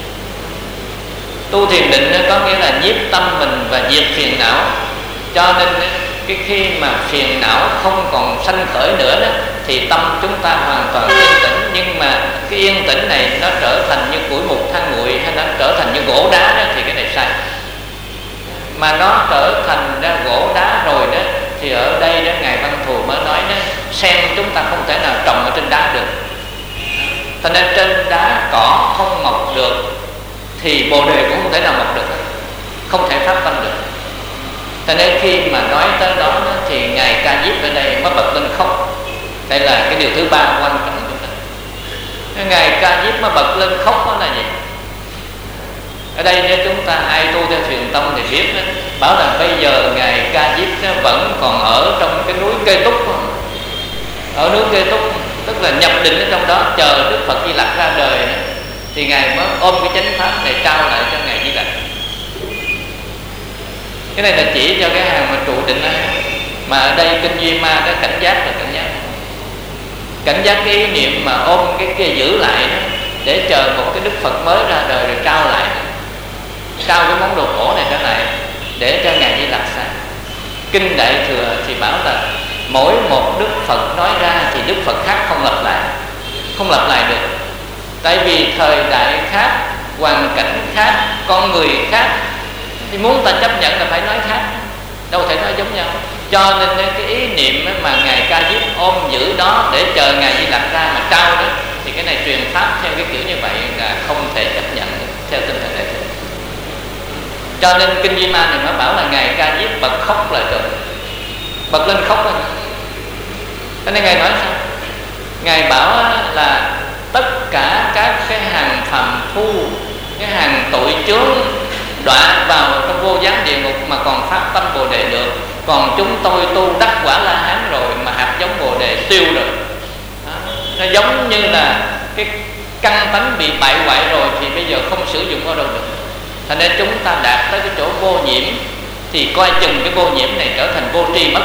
tu thiền định có nghĩa là nhiếp tâm mình và diệt phiền não. Cho nên cái khi mà phiền não không còn sanh khởi nữa đó, thì tâm chúng ta hoàn toàn yên tĩnh. Nhưng mà cái yên tĩnh này nó trở thành như củi mục than nguội, hay nó trở thành như gỗ đá đó, thì cái này sai. Mà nó trở thành ra gỗ đá rồi đó, thì ở đây đó Ngài Văn Thù mới nói đó, sen chúng ta không thể nào trồng ở trên đá được. Thành nên trên đá cỏ không mọc được thì Bồ Đề cũng không thể nào mọc được, không thể phát tâm được. Thành nên khi mà nói tới đó thì Ngài Ca Diếp ở đây mới bật lên khóc. Đây là cái điều thứ ba quan trọng của chúng ta. Ngài Ca Diếp mới bật lên khóc đó là gì? Ở đây nếu chúng ta ai tu theo Thiền Tông thì biết đó, bảo rằng bây giờ Ngài Ca Diếp vẫn còn ở trong cái núi Kê Túc, ở núi Kê Túc, tức là nhập định ở trong đó chờ Đức Phật Di Lặc ra đời đó, thì Ngài mới ôm cái chánh pháp này trao lại cho Ngài Di Lặc. Cái này là chỉ cho cái hàng mà trụ định đó. Mà ở đây Kinh Duy Ma cái cảnh giác là cảnh giác cảnh giác cái ý niệm mà ôm cái kia giữ lại đó, để chờ một cái Đức Phật mới ra đời rồi trao lại, trao cái món đồ cổ này trở lại để cho Ngài Di Lặc sang. Kinh Đại Thừa thì bảo là mỗi một Đức Phật nói ra thì Đức Phật khác không lặp lại, không lặp lại được. Tại vì thời đại khác, hoàn cảnh khác, con người khác, thì muốn ta chấp nhận là phải nói khác, đâu thể nói giống nhau. Cho nên cái ý niệm mà Ngài Ca Diếp ôm giữ đó để chờ Ngài Di Lặc ra mà trao đó, thì cái này truyền pháp theo cái kiểu như vậy là không thể chấp nhận được theo tinh thần Đại Thừa. Cho nên Kinh Di Ma này mới bảo là Ngài Ca Diếp bật khóc lại rồi, bật lên khóc lên. Cho nên Ngài nói sao? Ngài bảo là tất cả các cái hàng phàm phu, cái hàng tội chướng đọa vào trong vô gián địa ngục mà còn phát tâm Bồ Đề được. Còn chúng tôi tu đắc quả La Hán rồi mà hạt giống Bồ Đề tiêu rồi. Đó. Nó giống như là cái căn tánh bị bại hoại rồi thì bây giờ không sử dụng ở đâu được. Thành nên chúng ta đạt tới cái chỗ vô nhiễm thì coi chừng cái vô nhiễm này trở thành vô tri mất.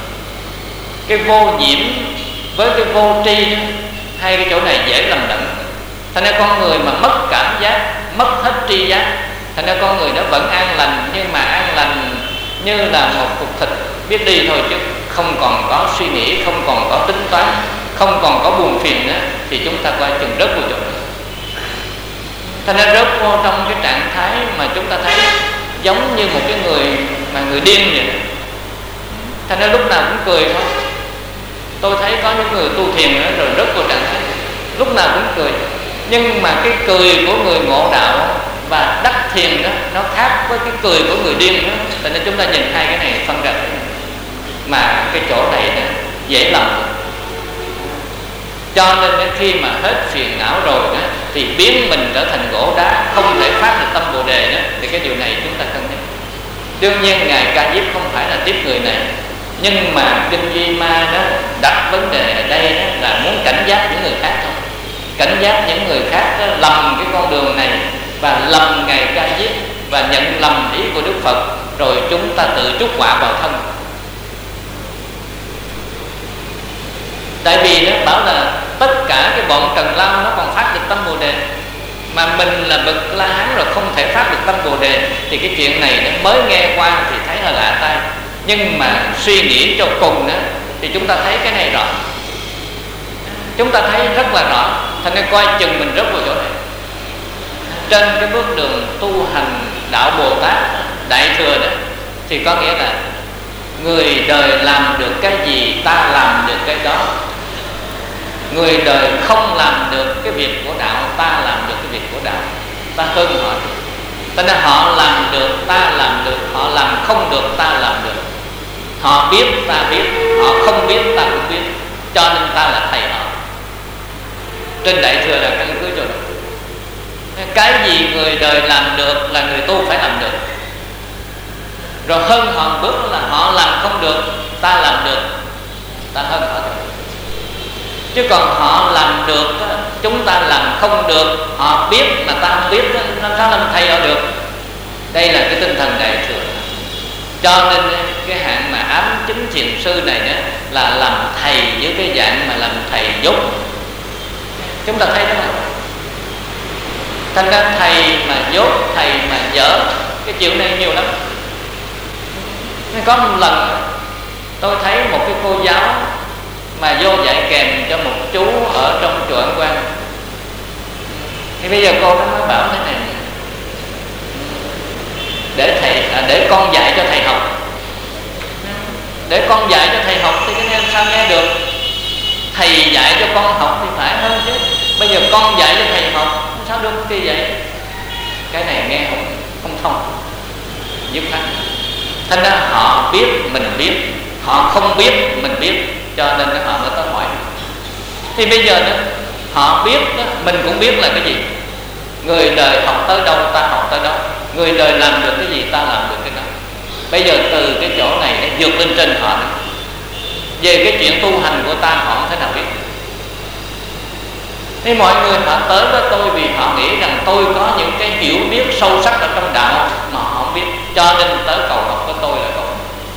Cái vô nhiễm với cái vô tri đó, hai cái chỗ này dễ lầm lẫn. Thành nên con người mà mất cảm giác, mất hết tri giác, thành ra con người đó vẫn an lành, nhưng mà an lành như là một cục thịt biết đi thôi, chứ không còn có suy nghĩ, không còn có tính toán, không còn có buồn phiền nữa, thì chúng ta coi chừng rớt vô chỗ đó. Thành ra rớt vô trong cái trạng thái mà chúng ta thấy giống như một cái người mà người điên vậy. Thành ra lúc nào cũng cười thôi. Tôi thấy có những người tu thiền nữa rồi rớt vô trạng thái lúc nào cũng cười. Nhưng mà cái cười của người ngộ đạo và đắc thiền đó nó khác với cái cười của người điên đó. Cho nên chúng ta nhìn hai cái này phân ra. Mà cái chỗ này đó, dễ lầm. Cho nên khi mà hết phiền não rồi đó, thì biến mình trở thành gỗ đá, không thể phát được tâm Bồ Đề đó, thì cái điều này chúng ta cân nhắc. Đương nhiên Ngài Ca Diếp không phải là tiếp người này, Nhưng mà kinh Duy Ma đó đặt vấn đề ở đây đó là muốn cảnh giác những người khác thôi. Cảnh giác những người khác đó lầm cái con đường này và lầm Ngài Ca Diếp và nhận lầm ý của Đức Phật, rồi chúng ta tự chuốc quả vào thân. Tại vì nó bảo là tất cả cái bọn Trần Lao nó còn phát được tâm Bồ Đề, mà mình là bậc La Hán rồi không thể phát được tâm Bồ Đề, thì cái chuyện này nó mới nghe qua thì thấy hơi lạ tai, nhưng mà suy nghĩ cho cùng đó thì chúng ta thấy cái này rõ, chúng ta thấy rất là rõ. Thành nên coi chừng mình rớt vào chỗ này. Trên cái bước đường tu hành đạo Bồ Tát Đại Thừa đó thì có nghĩa là người đời làm được cái gì ta làm được cái đó. Người đời không làm được cái việc của đạo, ta làm được cái việc của đạo, ta hơn họ. Cho nên họ làm được, ta làm được. Họ làm không được, ta làm được. Họ biết, ta biết. Họ không biết, ta cũng biết. Cho nên ta là thầy họ. Trên Đại Thừa là căn cứ chỗ đó. Cái gì người đời làm được là người tu phải làm được. Rồi hơn họ một bước là họ làm không được, ta làm được, ta hơn họ được. Chứ còn họ làm được, chúng ta làm không được. Họ biết mà ta không biết, làm sao làm thầy họ được? Đây là cái tinh thần Đại Thừa. Cho nên cái hạng mà ám chính thiền sư này đó là làm thầy với cái dạng mà làm thầy dốt. Chúng ta thấy đó mà. Thành ra thầy mà dốt, thầy mà dở, cái chuyện này nhiều lắm. Có một lần tôi thấy một cái cô giáo mà vô dạy kèm cho một chú ở trong chùa Ấn Quang. Thì bây giờ cô nó mới bảo thế này: Để thầy, à, để con dạy cho thầy học. Để con dạy cho thầy học thì cái này sao nghe được? Thầy dạy cho con học thì phải hơn chứ. Bây giờ con dạy cho thầy học sao được kỳ vậy? Cái này nghe không không thông, dứt khoát. Thành ra họ biết mình biết, họ không biết mình biết, cho nên họ mới tới hỏi. Thì bây giờ đó, họ biết đó, mình cũng biết là cái gì. Người đời học tới đâu ta học tới đó. Người đời làm được cái gì ta làm được cái đó. Bây giờ từ cái chỗ này nó vượt lên trên họ đó. Về cái chuyện tu hành của ta họ không thể nào biết. Thế mọi người họ tới với tôi vì họ nghĩ rằng tôi có những cái hiểu biết sâu sắc ở trong đạo mà họ không biết, cho nên tới cầu học với tôi là cầu.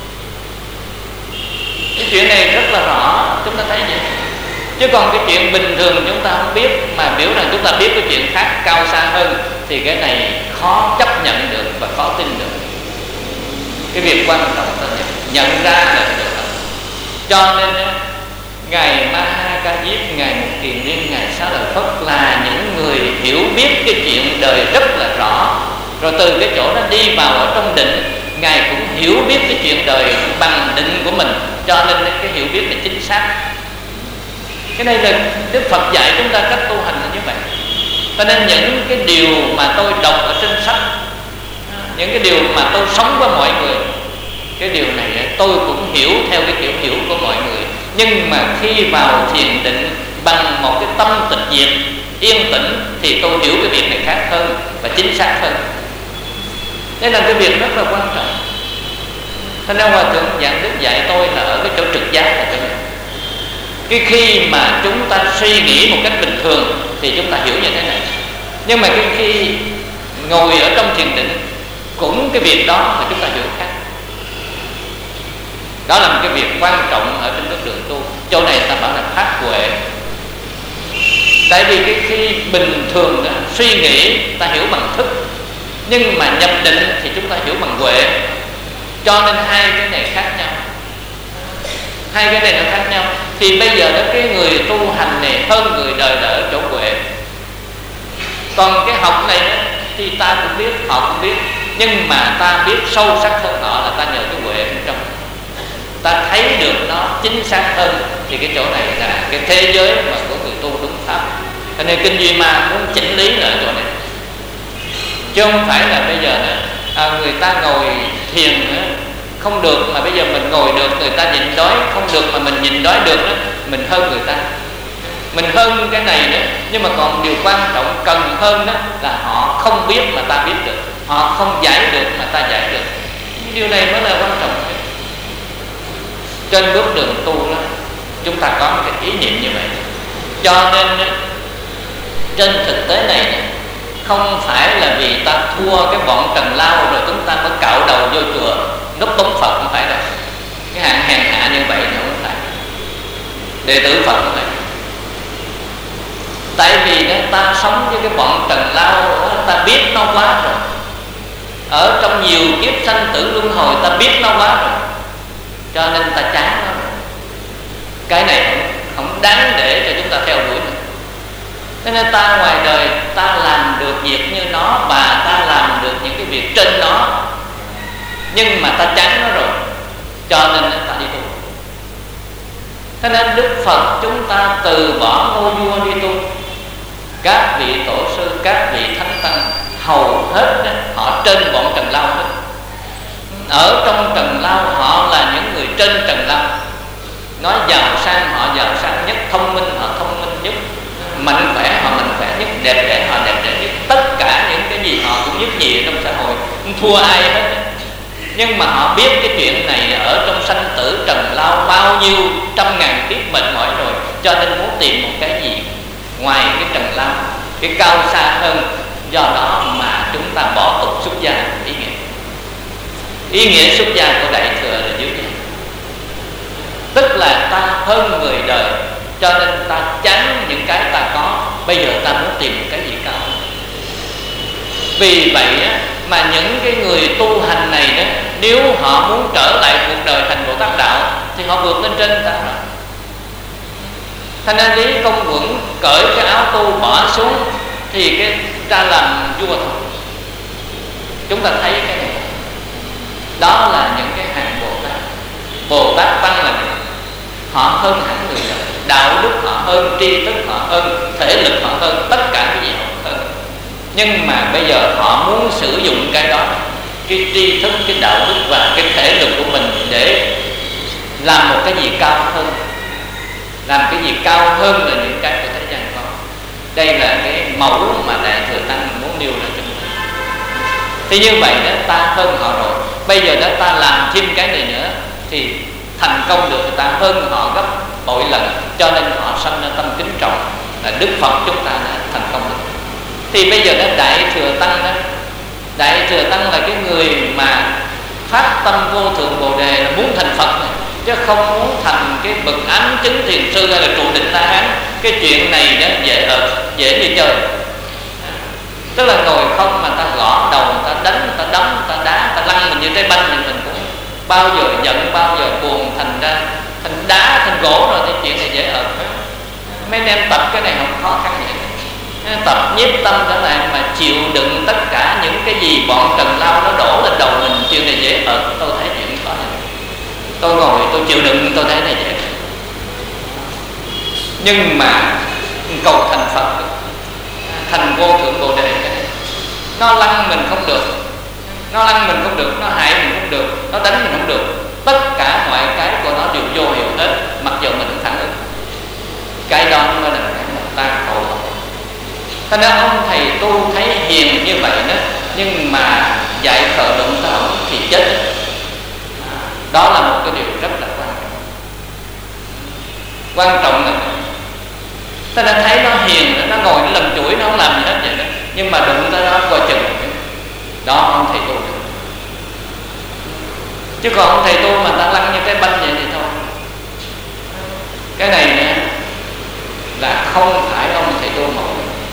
Cái chuyện này rất là rõ, chúng ta thấy vậy. Chứ còn cái chuyện bình thường chúng ta không biết mà biểu rằng chúng ta biết cái chuyện khác cao xa hơn thì cái này khó chấp nhận được và khó tin được. Cái việc quan trọng là nhận ra là được. Cho nên Ngài Ma Ha Ca Diếp, Ngài Một Kiền Liên, Ngài Xá Lợi Phất là những người hiểu biết cái chuyện đời rất là rõ. Rồi từ cái chỗ nó đi vào ở trong định, Ngài cũng hiểu biết cái chuyện đời bằng định của mình, cho nên cái hiểu biết này chính xác. Cái này là Đức Phật dạy chúng ta cách tu hành là như vậy. Cho nên những cái điều mà tôi đọc ở trên sách, những cái điều mà tôi sống với mọi người, cái điều này tôi cũng hiểu theo cái kiểu hiểu của mọi người. Nhưng mà khi vào thiền định bằng một cái tâm tịch diệt, yên tĩnh, thì tôi hiểu cái việc này khác hơn và chính xác hơn. Đây là cái việc rất là quan trọng. Thế nên Hòa Thượng Dạng Đức dạy tôi là ở cái chỗ trực giác là cái này. Cái khi mà chúng ta suy nghĩ một cách bình thường thì chúng ta hiểu như thế này. Nhưng mà cái khi ngồi ở trong thiền định cũng cái việc đó mà chúng ta hiểu khác. Đó là một cái việc quan trọng ở trên bước đường tu. Chỗ này ta bảo là phát huệ. Tại vì cái khi bình thường đó, suy nghĩ ta hiểu bằng thức, nhưng mà nhập định thì chúng ta hiểu bằng huệ. Cho nên hai cái này khác nhau. Hai cái này nó khác nhau. Thì bây giờ đó cái người tu hành này hơn người đời là ở chỗ huệ. Còn cái học này đó, thì ta cũng biết, họ cũng biết, nhưng mà ta biết sâu sắc hơn họ là ta nhờ cái huệ bên trong. Ta thấy được nó chính xác hơn. Thì cái chỗ này là cái thế giới mà của người tu đúng pháp. Cho nên Kinh Duy Ma muốn chỉnh lý là ở chỗ này. Chứ không phải là bây giờ đó, à, người ta ngồi thiền đó, không được mà bây giờ mình ngồi được, người ta nhịn đói không được mà mình nhịn đói được đó, mình hơn người ta. Mình hơn cái này nữa. Nhưng mà còn điều quan trọng cần hơn đó là họ không biết mà ta biết được, họ không giải được mà ta giải được. Điều này mới là quan trọng. trên bước đường tu đó, chúng ta có một cái ý niệm như vậy. Cho nên trên thực tế này không phải là vì ta thua cái bọn trần lao rồi chúng ta mới cạo đầu vô chùa núp bóng Phật, không phải đâu. Cái hạng hèn hạ như vậy không phải. Đệ tử Phật không phải. Tại vì ta sống với cái bọn trần lao, ta biết nó quá rồi. Ở trong nhiều kiếp sanh tử luân hồi ta biết nó quá rồi, cho nên ta chán nó rồi. Cái này không, không đáng để cho chúng ta theo đuổi nữa. Cho nên ta ngoài đời ta làm được việc như nó và ta làm được những cái việc trên nó, nhưng mà ta chán nó rồi, cho nên ta đi tu. Cho nên Đức Phật chúng ta từ bỏ ngôi vua đi tu. Các vị tổ sư, các vị thánh tăng hầu hết đó, họ trên bọn trần lao hết. Ở trong trần lao họ là những người trên trần lao. Nói giàu sang họ giàu sang nhất, thông minh họ thông minh nhất, mạnh khỏe họ mạnh khỏe nhất, đẹp đẽ họ đẹp đẽ nhất. Tất cả những cái gì họ cũng nhất nhì trong xã hội, không thua ai hết. Nhưng mà họ biết cái chuyện này ở trong sanh tử trần lao bao nhiêu trăm ngàn kiếp mệt mỏi rồi, cho nên muốn tìm một cái gì ngoài cái trần lao, cái cao xa hơn. Do đó mà chúng ta bỏ tục xuất gia. Ý nghĩa Ý nghĩa xuất gia của Đại Thừa là như vậy. Tức là ta hơn người đời, cho nên ta tránh những cái ta có. Bây giờ ta muốn tìm cái gì cao. Vì vậy mà những cái người tu hành này đó, nếu họ muốn trở lại cuộc đời thành Bồ Tát Đạo thì họ vượt lên trên ta rồi. Thành ra Lý Công Quẩn cởi cái áo tu bỏ xuống thì cái ta làm vua thôi. Chúng ta thấy cái này. Đó là những cái hàng Bồ Tát. Bồ Tát Tăng là họ hơn hẳn người đời. Đạo đức họ hơn, tri thức họ hơn, thể lực họ hơn, tất cả cái gì họ hơn. Nhưng mà bây giờ họ muốn sử dụng cái đó, cái tri thức, cái đạo đức và cái thể lực của mình để làm một cái gì cao hơn. Làm cái gì cao hơn là những cái của thế gian có. Đây là cái mẫu mà Đại Thừa Tăng muốn nêu ra cho mình. Thì như vậy đó, ta hơn họ rồi. Bây giờ đó ta làm thêm cái này nữa thì thành công được, ta hơn họ gấp bội lần. Cho nên họ sanh ra tâm kính trọng, là Đức Phật chúng ta đã thành công được. Thì bây giờ đó Đại Thừa Tăng đó, Đại Thừa Tăng là cái người mà phát tâm vô thượng Bồ Đề, là muốn thành Phật này, chứ không muốn thành cái bậc ám chứng thiền sư hay là trụ định La Hán. Cái chuyện này đó dễ ở dễ như chơi. Tức là ngồi không mà ta gõ đầu, ta đánh, ta đấm, ta đá, ta lăn mình như trái banh, thì mình cũng bao giờ giận, bao giờ buồn, thành ra thành đá, thành gỗ rồi thì chuyện này dễ ở. Mấy anh em tập cái này không khó khăn vậy. Tập nhiếp tâm trở lại mà chịu đựng tất cả những cái gì bọn trần lao nó đổ lên đầu mình, chuyện này dễ ở. Tôi thấy chuyện có này. Tôi ngồi tôi chịu đựng, tôi thấy này dễ. Nhưng mà cầu thành Phật, thành vô thượng Bồ Đề, cái này nó lăng mình không được, nó lăng mình không được, nó hại mình không được, nó đánh mình không được. Tất cả mọi cái của nó đều vô hiệu hết, mặc dù mình không phản ứng. Cái đó mới là cái mà ta cầu học. Thành ra ông thầy tu thấy hiền như vậy đó, nhưng mà dạy khờ đụng ta không thì chết. Đó là một cái điều rất là quan trọng. Quan trọng là ta đã thấy nó hiền, nó ngồi nó làm chuỗi, nó không làm gì hết vậy đó. Nhưng mà đụng ta nó coi chừng. Đó ông thầy tu được. Chứ còn ông thầy tu mà ta lăn như cái banh vậy thì thôi. Cái này nè là không phải ông thầy tu mẫu.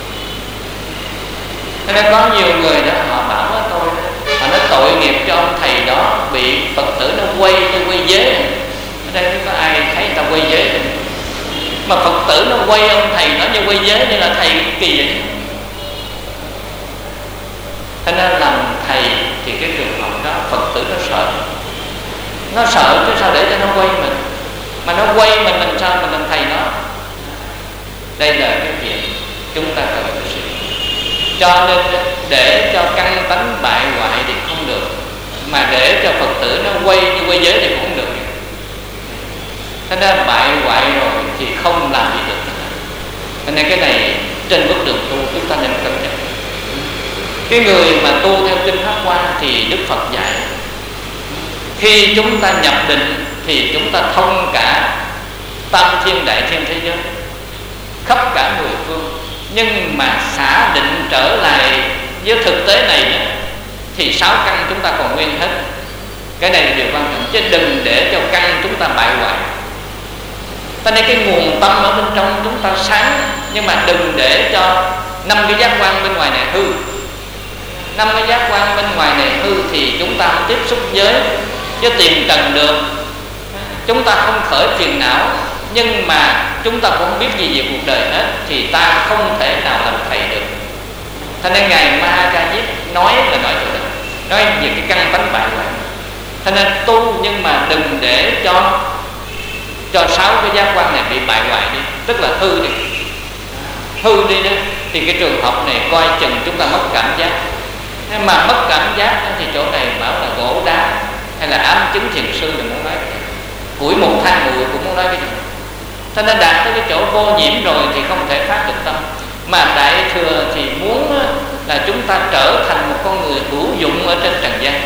Cho nên có nhiều người đó họ bảo với tôi, họ nói tội nghiệp cho ông thầy đó bị Phật tử nó quay như quay dế. Ở đây có ai thấy người ta quay dế không? Mà Phật tử nó quay ông thầy nó như quay dế, như là thầy kỳ vậy. Thế nên làm thầy thì cái trường hợp đó Phật tử nó sợ. Nó sợ chứ sao để cho nó quay mình. Mà nó quay mình làm sao mình làm thầy nó. Đây là cái việc chúng ta cần phải suy. Cho nên để cho căn tánh bại hoại thì không được, mà để cho Phật tử nó quay như quay giới thì cũng không được. Thế nên bại hoại rồi thì không làm gì được. Cho nên cái này trên bước đường tu chúng ta nên cân nhắc. Cái người mà tu theo kinh Pháp Hoa thì Đức Phật dạy, khi chúng ta nhập định thì chúng ta thông cả tam thiên đại thiên thế giới, khắp cả mười phương. Nhưng mà xả định trở lại với thực tế này nữa, thì sáu căn chúng ta còn nguyên hết. Cái này là điều quan trọng, chứ đừng để cho căn chúng ta bại hoại. Cho nên cái nguồn tâm ở bên trong chúng ta sáng, nhưng mà đừng để cho năm cái giác quan bên ngoài này hư. Năm cái giác quan bên ngoài này hư thì chúng ta không tiếp xúc với với tiền trần được. Chúng ta không khởi phiền não, nhưng mà chúng ta cũng không biết gì về cuộc đời hết, thì ta không thể nào làm thầy được. Cho nên Ngài Ma Ca Diếp nói là nói chỗ đó, nói về cái căn tánh bại hoại. Cho nên tu nhưng mà đừng để cho cho sáu cái giác quan này bị bại hoại đi, tức là hư đi. Hư đi đó thì cái trường hợp này coi chừng chúng ta mất cảm giác. Nhưng mà mất cảm giác đó, thì chỗ này bảo là gỗ đá hay là ám chứng thiền sư là muốn nói cái gì, củi một than mùi cũng muốn nói cái gì. Cho nên đạt tới cái chỗ vô nhiễm rồi thì không thể phát được tâm. Mà Đại Thừa thì muốn là chúng ta trở thành một con người hữu dụng ở trên trần gian.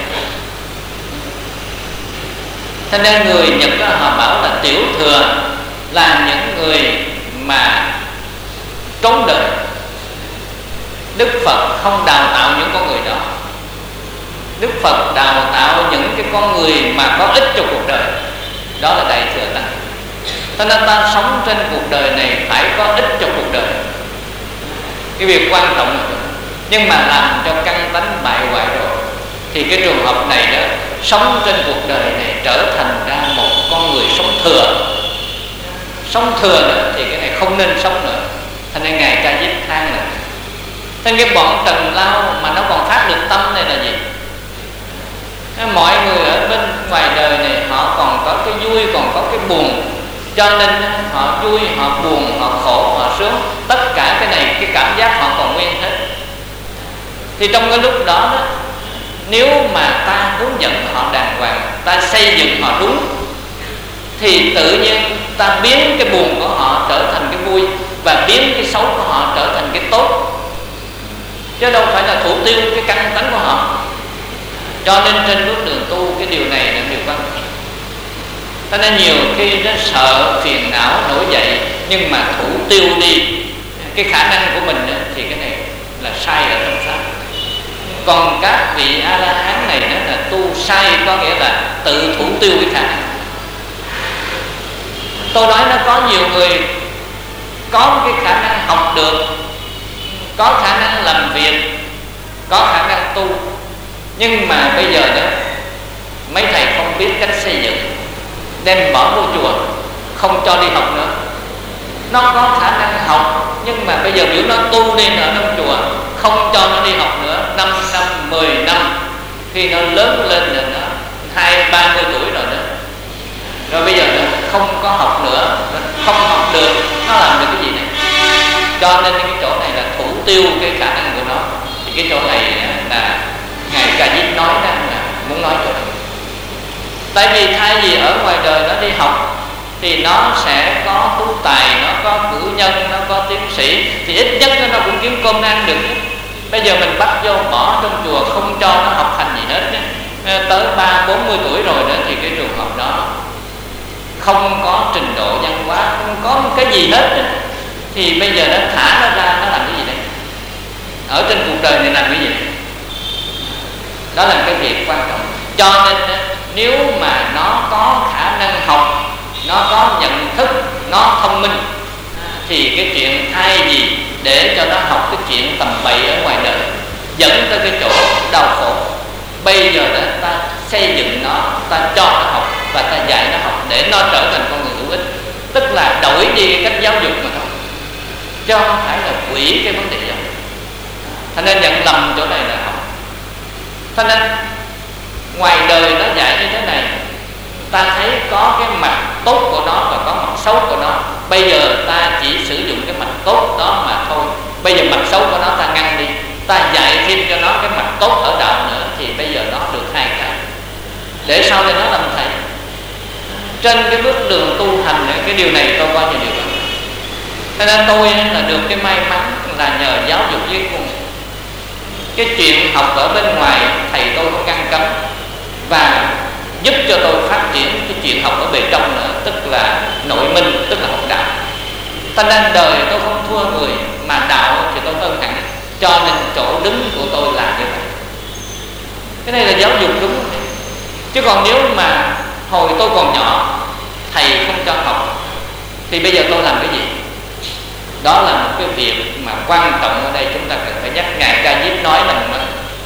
Cho nên người Nhật đó, họ bảo là tiểu thừa là những người mà trốn đời. Đức Phật không đào tạo những con người đó. Đức Phật đào tạo những cái con người mà có ích cho cuộc đời. Đó là Đại Thừa Tăng. Cho nên ta sống trên cuộc đời này phải có ích cho cuộc đời. Cái việc quan trọng là, nhưng mà làm cho căn tánh bại hoại rồi thì cái trường hợp này đó, sống trên cuộc đời này trở thành ra một con người sống thừa. Sống thừa nữa thì cái này không nên sống nữa. Thành nên Ngài Ca Diếp than là nên cái bọn trần lao mà nó còn phát được tâm này là gì? Mọi người ở bên ngoài đời này họ còn có cái vui, còn có cái buồn. Cho nên họ vui, họ buồn, họ khổ, họ sướng, tất cả cái này, cái cảm giác họ còn nguyên hết. Thì trong cái lúc đó, đó nếu mà ta hướng dẫn họ đàng hoàng, ta xây dựng họ đúng, thì tự nhiên ta biến cái buồn của họ trở thành cái vui, và biến cái xấu của họ trở thành cái tốt, chứ đâu phải là thủ tiêu cái căn tánh của họ. Cho nên trên bước đường tu cái điều này là điều quan trọng. Cho nên nhiều khi nó sợ phiền não nổi dậy, nhưng mà thủ tiêu đi cái khả năng của mình thì cái này là sai ở trong pháp. Còn các vị A-la-hán này đó là tu sai, có nghĩa là tự thủ tiêu cái khả năng. Tôi nói nó có nhiều người có cái khả năng học được, có khả năng làm việc, có khả năng tu, nhưng mà bây giờ đó mấy thầy không biết cách xây dựng, đem bỏ vô chùa, không cho đi học nữa. Nó có khả năng học, nhưng mà bây giờ biểu nó tu đi ở trong chùa, không cho nó đi học nữa. Năm năm, mười năm, khi nó lớn lên rồi nó hai ba mươi tuổi rồi đó, rồi bây giờ nó không có học nữa, nó không học được, nó làm được cái gì này? Cho nên cái chỗ này là thủ tiêu cái khả năng của nó. Thì cái chỗ này là Ngài Ca Diếp nói rằng là muốn nói chỗ này. Tại vì thay vì ở ngoài đời nó đi học thì nó sẽ có tú tài, nó có cử nhân, nó có tiến sĩ, thì ít nhất nó cũng kiếm cơm ăn được. Bây giờ mình bắt vô bỏ trong chùa, không cho nó học hành gì hết, tới ba bốn mươi tuổi rồi đó, thì cái trường hợp đó không có trình độ văn hóa, không có cái gì hết, thì bây giờ nó thả nó ra, nó làm cái gì đây? Ở trên cuộc đời này làm cái gì đây? Đó là cái việc quan trọng. Cho nên nếu mà nó có khả năng học, nó có nhận thức, nó thông minh, thì cái chuyện thay gì để cho nó học cái chuyện tầm bậy ở ngoài đời, dẫn tới cái chỗ đau khổ, bây giờ đó ta xây dựng nó, ta cho nó học và ta dạy nó học để nó trở thành con người hữu ích. Tức là đổi đi cái cách giáo dục mà thôi, chứ không phải là quỷ cái vấn đề giáo dục. Thành nên nhận lầm chỗ này là học. Cho nên ngoài đời nó dạy như thế này, ta thấy có cái mặt tốt của nó và có mặt xấu của nó. Bây giờ ta chỉ sử dụng cái mặt tốt đó mà thôi. Bây giờ mặt xấu của nó ta ngăn đi, ta dạy thêm cho nó cái mặt tốt ở đạo nữa, thì bây giờ nó được hai cái, để sau này nó làm thầy. Trên cái bước đường tu hành này, cái điều này tôi coi như điều đó. Cho nên tôi là được cái may mắn là nhờ giáo dục với cùng. Cái chuyện học ở bên ngoài thầy tôi có ngăn cấm và giúp cho tôi phát triển cái chuyện học ở bề trong nữa, tức là nội minh, tức là học đạo. Cho nên đời tôi không thua người, mà đạo thì tôi hơn hẳn. Cho nên chỗ đứng của tôi là như vậy. Cái này là giáo dục đúng. Chứ còn nếu mà hồi tôi còn nhỏ thầy không cho học thì bây giờ tôi làm cái gì? Đó là một cái việc mà quan trọng ở đây chúng ta cần phải nhắc. Ngài Ca Diếp nói rằng mà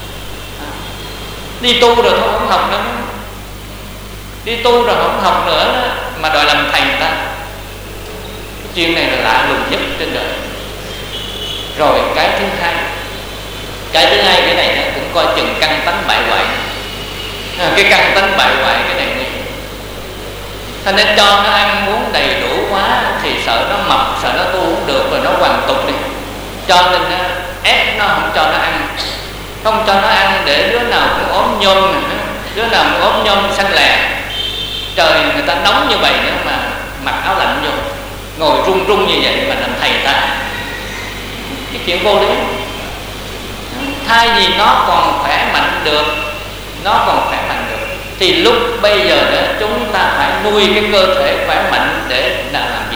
đi tu rồi thôi không học nữa, đi tu rồi không học nữa đó, mà đòi làm thầy ta. Cái chuyện này là lạ lùng nhất trên đời. Rồi cái thứ hai, cái thứ hai cái này nó cũng coi chừng căn tánh bại hoại. À, cái căn tánh bại hoại cái này nguy hiểm. Thành nên cho nó ăn uống đầy đủ quá thì sợ nó mập, sợ nó tu không được rồi nó hoàn tục đi. Cho nên nó ép nó không cho nó ăn, không cho nó ăn để đứa nào cũng ốm nhôm, đứa nào cũng ốm nhôm xanh lè. Trời người ta nóng như vậy nữa mà mặc áo lạnh vô, ngồi run run như vậy mà làm thầy ta. Cái chuyện vô lý. Thay vì nó còn khỏe mạnh được, nó còn khỏe mạnh được thì lúc bây giờ đó chúng ta phải nuôi cái cơ thể khỏe mạnh để làm việc.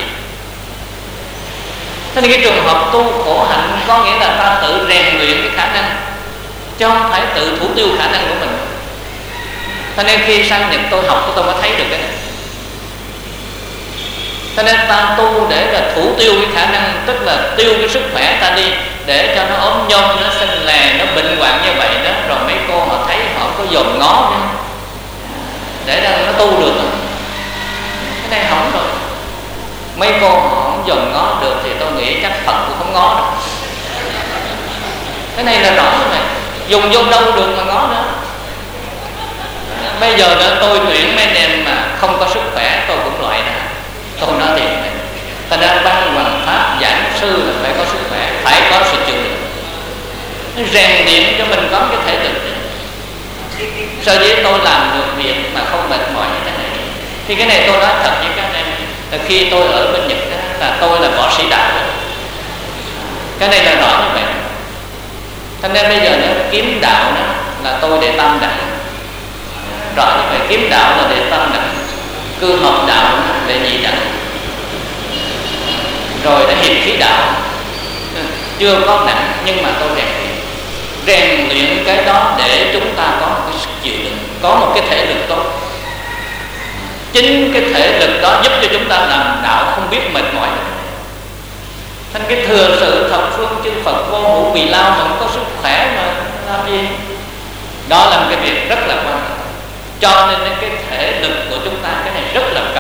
Thế nên cái trường hợp tu khổ hạnh có nghĩa là ta tự rèn luyện cái khả năng, chứ không phải tự thủ tiêu khả năng của mình. Cho nên khi sang Nhật tôi học tôi mới thấy được cái này. Cho nên ta tu để là thủ tiêu cái khả năng, tức là tiêu cái sức khỏe ta đi, để cho nó ốm nhôm, nó xanh lè, nó bệnh hoạn như vậy đó. Rồi mấy cô họ thấy họ có dòm ngó nữa, để ra nó tu được. Cái này hỏng rồi. Mấy cô họ không dòm ngó được thì tôi nghĩ chắc Phật cũng không ngó được. Cái này là rõ rồi, dùng vô đâu được mà ngó nữa. Bây giờ nữa tôi tuyển mấy anh em mà không có sức khỏe tôi cũng loại ra. Tôi nói thiệt này, ta đang văn hoàng pháp giảng sư là phải có sức khỏe, phải có sự chịu đựng, rèn luyện cho mình có cái thể lực. Sở dĩ tôi làm được việc mà không mệt mỏi như thế này, thì cái này tôi nói thật với các em là khi tôi ở bên Nhật đó, là tôi là võ sĩ đạo đó. Cái này là rõ như vậy. Cho nên bây giờ nếu kiếm đạo đó là tôi để tam đẳng, rõ như vậy. Kiếm đạo là để tam đẳng, cư học đạo để nhị đẳng, rồi để hiệp khí đạo chưa có nặng, nhưng mà tôi rèn luyện rèn luyện cái đó để chúng ta có một cái sức chịu đựng, có một cái thể lực tốt. Chính cái thể lực đó giúp cho chúng ta làm đạo không biết mệt mỏi. Thành cái thừa sự thập phương chư Phật vô hữu vì lao mà không có sức khỏe mà làm gì. Đó là một cái việc rất là quan trọng. Cho nên cái thể lực